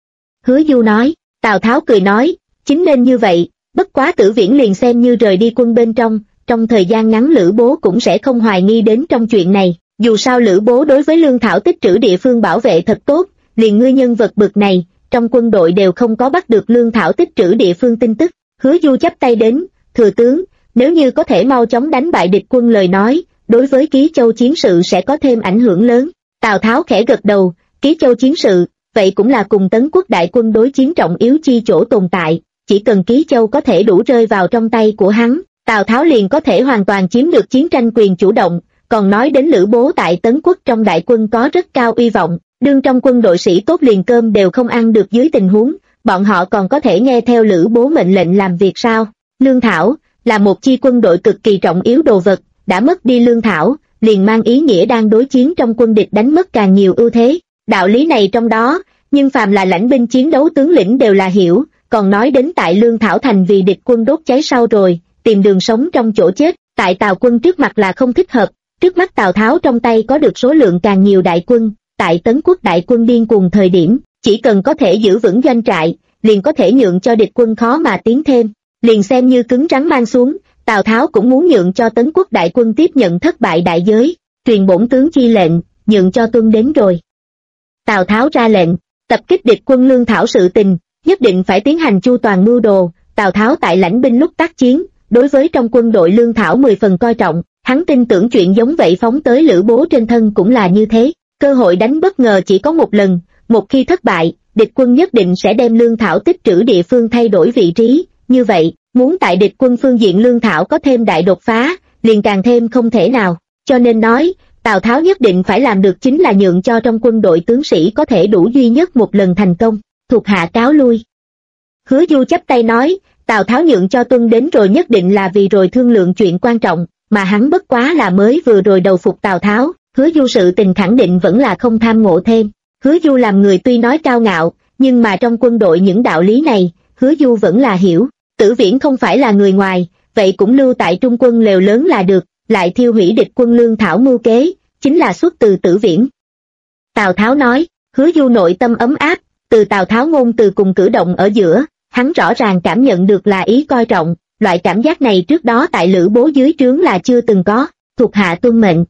S1: Hứa Du nói, Tào Tháo cười nói, chính nên như vậy, bất quá Tử Viễn liền xem như rời đi quân bên trong thời gian ngắn Lữ Bố cũng sẽ không hoài nghi đến trong chuyện này, dù sao Lữ Bố đối với lương thảo tích trữ địa phương bảo vệ thật tốt, liền ngươi nhân vật bực này, trong quân đội đều không có bắt được lương thảo tích trữ địa phương tin tức. Hứa Du chắp tay đến, thừa tướng, nếu như có thể mau chóng đánh bại địch quân lời nói, đối với Ký Châu chiến sự sẽ có thêm ảnh hưởng lớn. Tào Tháo khẽ gật đầu, Ký Châu chiến sự, vậy cũng là cùng Tấn Quốc đại quân đối chiến trọng yếu chi chỗ tồn tại, chỉ cần Ký Châu có thể đủ rơi vào trong tay của hắn, Tào Tháo liền có thể hoàn toàn chiếm được chiến tranh quyền chủ động. Còn nói đến Lữ Bố tại Tấn Quốc trong đại quân có rất cao uy vọng, đương trong quân đội sĩ tốt liền cơm đều không ăn được dưới tình huống, bọn họ còn có thể nghe theo Lữ Bố mệnh lệnh làm việc sao? Lương thảo là một chi quân đội cực kỳ trọng yếu đồ vật, đã mất đi lương thảo, liền mang ý nghĩa đang đối chiến trong quân địch đánh mất càng nhiều ưu thế. Đạo lý này trong đó, nhưng phàm là lãnh binh chiến đấu tướng lĩnh đều là hiểu, còn nói đến tại lương thảo thành vì địch quân đốt cháy sau rồi, tìm đường sống trong chỗ chết, tại Tào quân trước mặt là không thích hợp. Trước mắt Tào Tháo trong tay có được số lượng càng nhiều đại quân, tại Tấn Quốc đại quân điên cuồng thời điểm, chỉ cần có thể giữ vững doanh trại, liền có thể nhượng cho địch quân khó mà tiến thêm. Liền xem như cứng rắn mang xuống, Tào Tháo cũng muốn nhượng cho Tấn Quốc đại quân tiếp nhận thất bại đại giới, truyền bổn tướng chi lệnh, nhượng cho tuân đến rồi. Tào Tháo ra lệnh, tập kích địch quân lương thảo sự tình, nhất định phải tiến hành chu toàn mưu đồ. Tào Tháo tại lãnh binh lúc tác chiến, đối với trong quân đội lương thảo 10 phần coi trọng, hắn tin tưởng chuyện giống vậy phóng tới Lữ Bố trên thân cũng là như thế. Cơ hội đánh bất ngờ chỉ có một lần, một khi thất bại, địch quân nhất định sẽ đem lương thảo tích trữ địa phương thay đổi vị trí, như vậy, muốn tại địch quân phương diện lương thảo có thêm đại đột phá, liền càng thêm không thể nào. Cho nên nói, Tào Tháo nhất định phải làm được chính là nhượng cho trong quân đội tướng sĩ có thể đủ duy nhất một lần thành công. Thuộc hạ cáo lui. Hứa Du chắp tay nói, Tào Tháo nhượng cho tuân đến rồi nhất định là vì rồi thương lượng chuyện quan trọng, mà hắn bất quá là mới vừa rồi đầu phục Tào Tháo. Hứa Du sự tình khẳng định vẫn là không tham ngộ thêm. Hứa Du làm người tuy nói cao ngạo, nhưng mà trong quân đội những đạo lý này, Hứa Du vẫn là hiểu. Tử Viễn không phải là người ngoài, vậy cũng lưu tại trung quân lều lớn là được, lại thiêu hủy địch quân lương thảo mưu kế, chính là xuất từ Tử Viễn. Tào Tháo nói, Hứa Du nội tâm ấm áp, từ Tào Tháo ngôn từ cùng cử động ở giữa, hắn rõ ràng cảm nhận được là ý coi trọng, loại cảm giác này trước đó tại Lữ Bố dưới trướng là chưa từng có. Thuộc hạ tuân mệnh.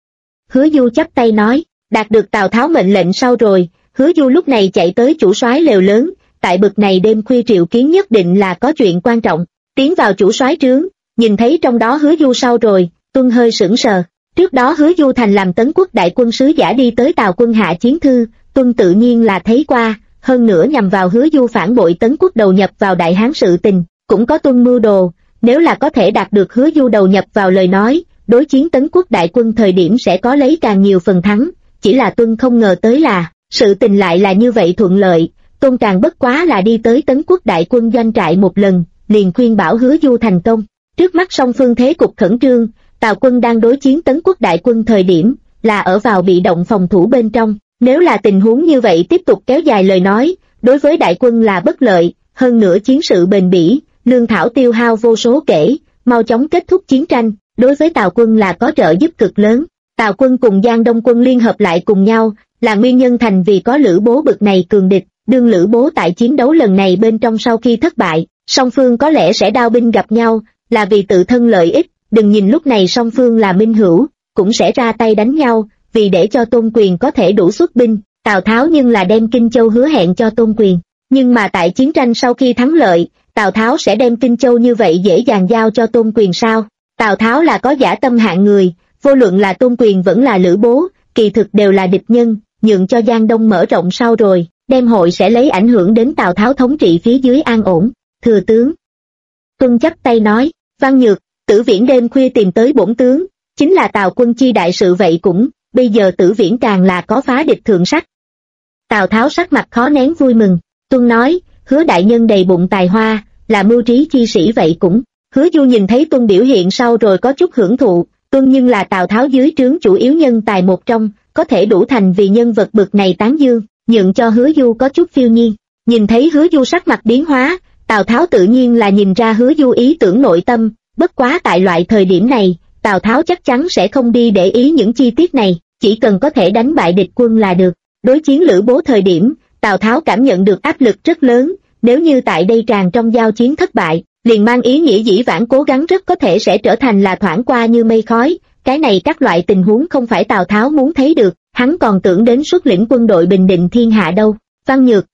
S1: Hứa Du chắp tay nói, đạt được Tào Tháo mệnh lệnh sau rồi, Hứa Du lúc này chạy tới chủ soái lều lớn, tại bực này đêm khuya triệu kiến nhất định là có chuyện quan trọng. Tiến vào chủ soái trướng, nhìn thấy trong đó Hứa Du sau rồi, Tuân hơi sững sờ. Trước đó Hứa Du thành làm Tấn Quốc đại quân sứ giả đi tới Tào quân hạ chiến thư, Tuân tự nhiên là thấy qua, hơn nữa nhằm vào Hứa Du phản bội Tấn Quốc đầu nhập vào Đại Hán sự tình, cũng có Tuân mưu đồ, nếu là có thể đạt được Hứa Du đầu nhập vào lời nói, đối chiến Tấn Quốc đại quân thời điểm sẽ có lấy càng nhiều phần thắng, chỉ là Tuân không ngờ tới là, sự tình lại là như vậy thuận lợi. Tôn càng bất quá là đi tới Tấn Quốc đại quân doanh trại một lần, liền khuyên bảo Hứa Du thành công. Trước mắt song phương thế cục khẩn trương, Tào quân đang đối chiến Tấn Quốc đại quân thời điểm, là ở vào bị động phòng thủ bên trong. Nếu là tình huống như vậy tiếp tục kéo dài lời nói, đối với đại quân là bất lợi, hơn nữa chiến sự bền bỉ, lương thảo tiêu hao vô số kể, mau chóng kết thúc chiến tranh, đối với Tào quân là có trợ giúp cực lớn. Tào quân cùng Giang Đông quân liên hợp lại cùng nhau, là nguyên nhân thành vì có Lữ Bố bực này cường địch, đương Lữ Bố tại chiến đấu lần này bên trong sau khi thất bại, song phương có lẽ sẽ đao binh gặp nhau, là vì tự thân lợi ích, đừng nhìn lúc này song phương là minh hữu, cũng sẽ ra tay đánh nhau, vì để cho Tôn Quyền có thể đủ xuất binh, Tào Tháo nhưng là đem Kinh Châu hứa hẹn cho Tôn Quyền. Nhưng mà tại chiến tranh sau khi thắng lợi, Tào Tháo sẽ đem Kinh Châu như vậy dễ dàng giao cho Tôn Quyền sao? Tào Tháo là có dã tâm hạng người, vô luận là Tôn Quyền vẫn là Lữ Bố, kỳ thực đều là địch nhân, nhượng cho Giang Đông mở rộng sau rồi, đem hội sẽ lấy ảnh hưởng đến Tào Tháo thống trị phía dưới an ổn. Thừa tướng Tuân chắp tay nói, Văn Nhược, Tử Viễn đêm khuya tìm tới bổn tướng, chính là Tào quân chi đại sự vậy cũng, bây giờ Tử Viễn càng là có phá địch thượng sách. Tào Tháo sắc mặt khó nén vui mừng, Tuân nói, Hứa đại nhân đầy bụng tài hoa, là mưu trí chi sĩ vậy cũng. Hứa Du nhìn thấy Tuân biểu hiện sau rồi có chút hưởng thụ, Tuân nhưng là Tào Tháo dưới trướng chủ yếu nhân tài một trong, có thể đủ thành vì nhân vật bực này tán dương, nhượng cho Hứa Du có chút phiêu nhiên. Nhìn thấy Hứa Du sắc mặt biến hóa, Tào Tháo tự nhiên là nhìn ra Hứa Du ý tưởng nội tâm, bất quá tại loại thời điểm này, Tào Tháo chắc chắn sẽ không đi để ý những chi tiết này, chỉ cần có thể đánh bại địch quân là được. Đối chiến Lữ Bố thời điểm, Tào Tháo cảm nhận được áp lực rất lớn, nếu như tại đây tràn trong giao chiến thất bại, liền mang ý nghĩa dĩ vãng cố gắng rất có thể sẽ trở thành là thoảng qua như mây khói, cái này các loại tình huống không phải Tào Tháo muốn thấy được, hắn còn tưởng đến xuất lĩnh quân đội bình định thiên hạ đâu. Văn Nhược,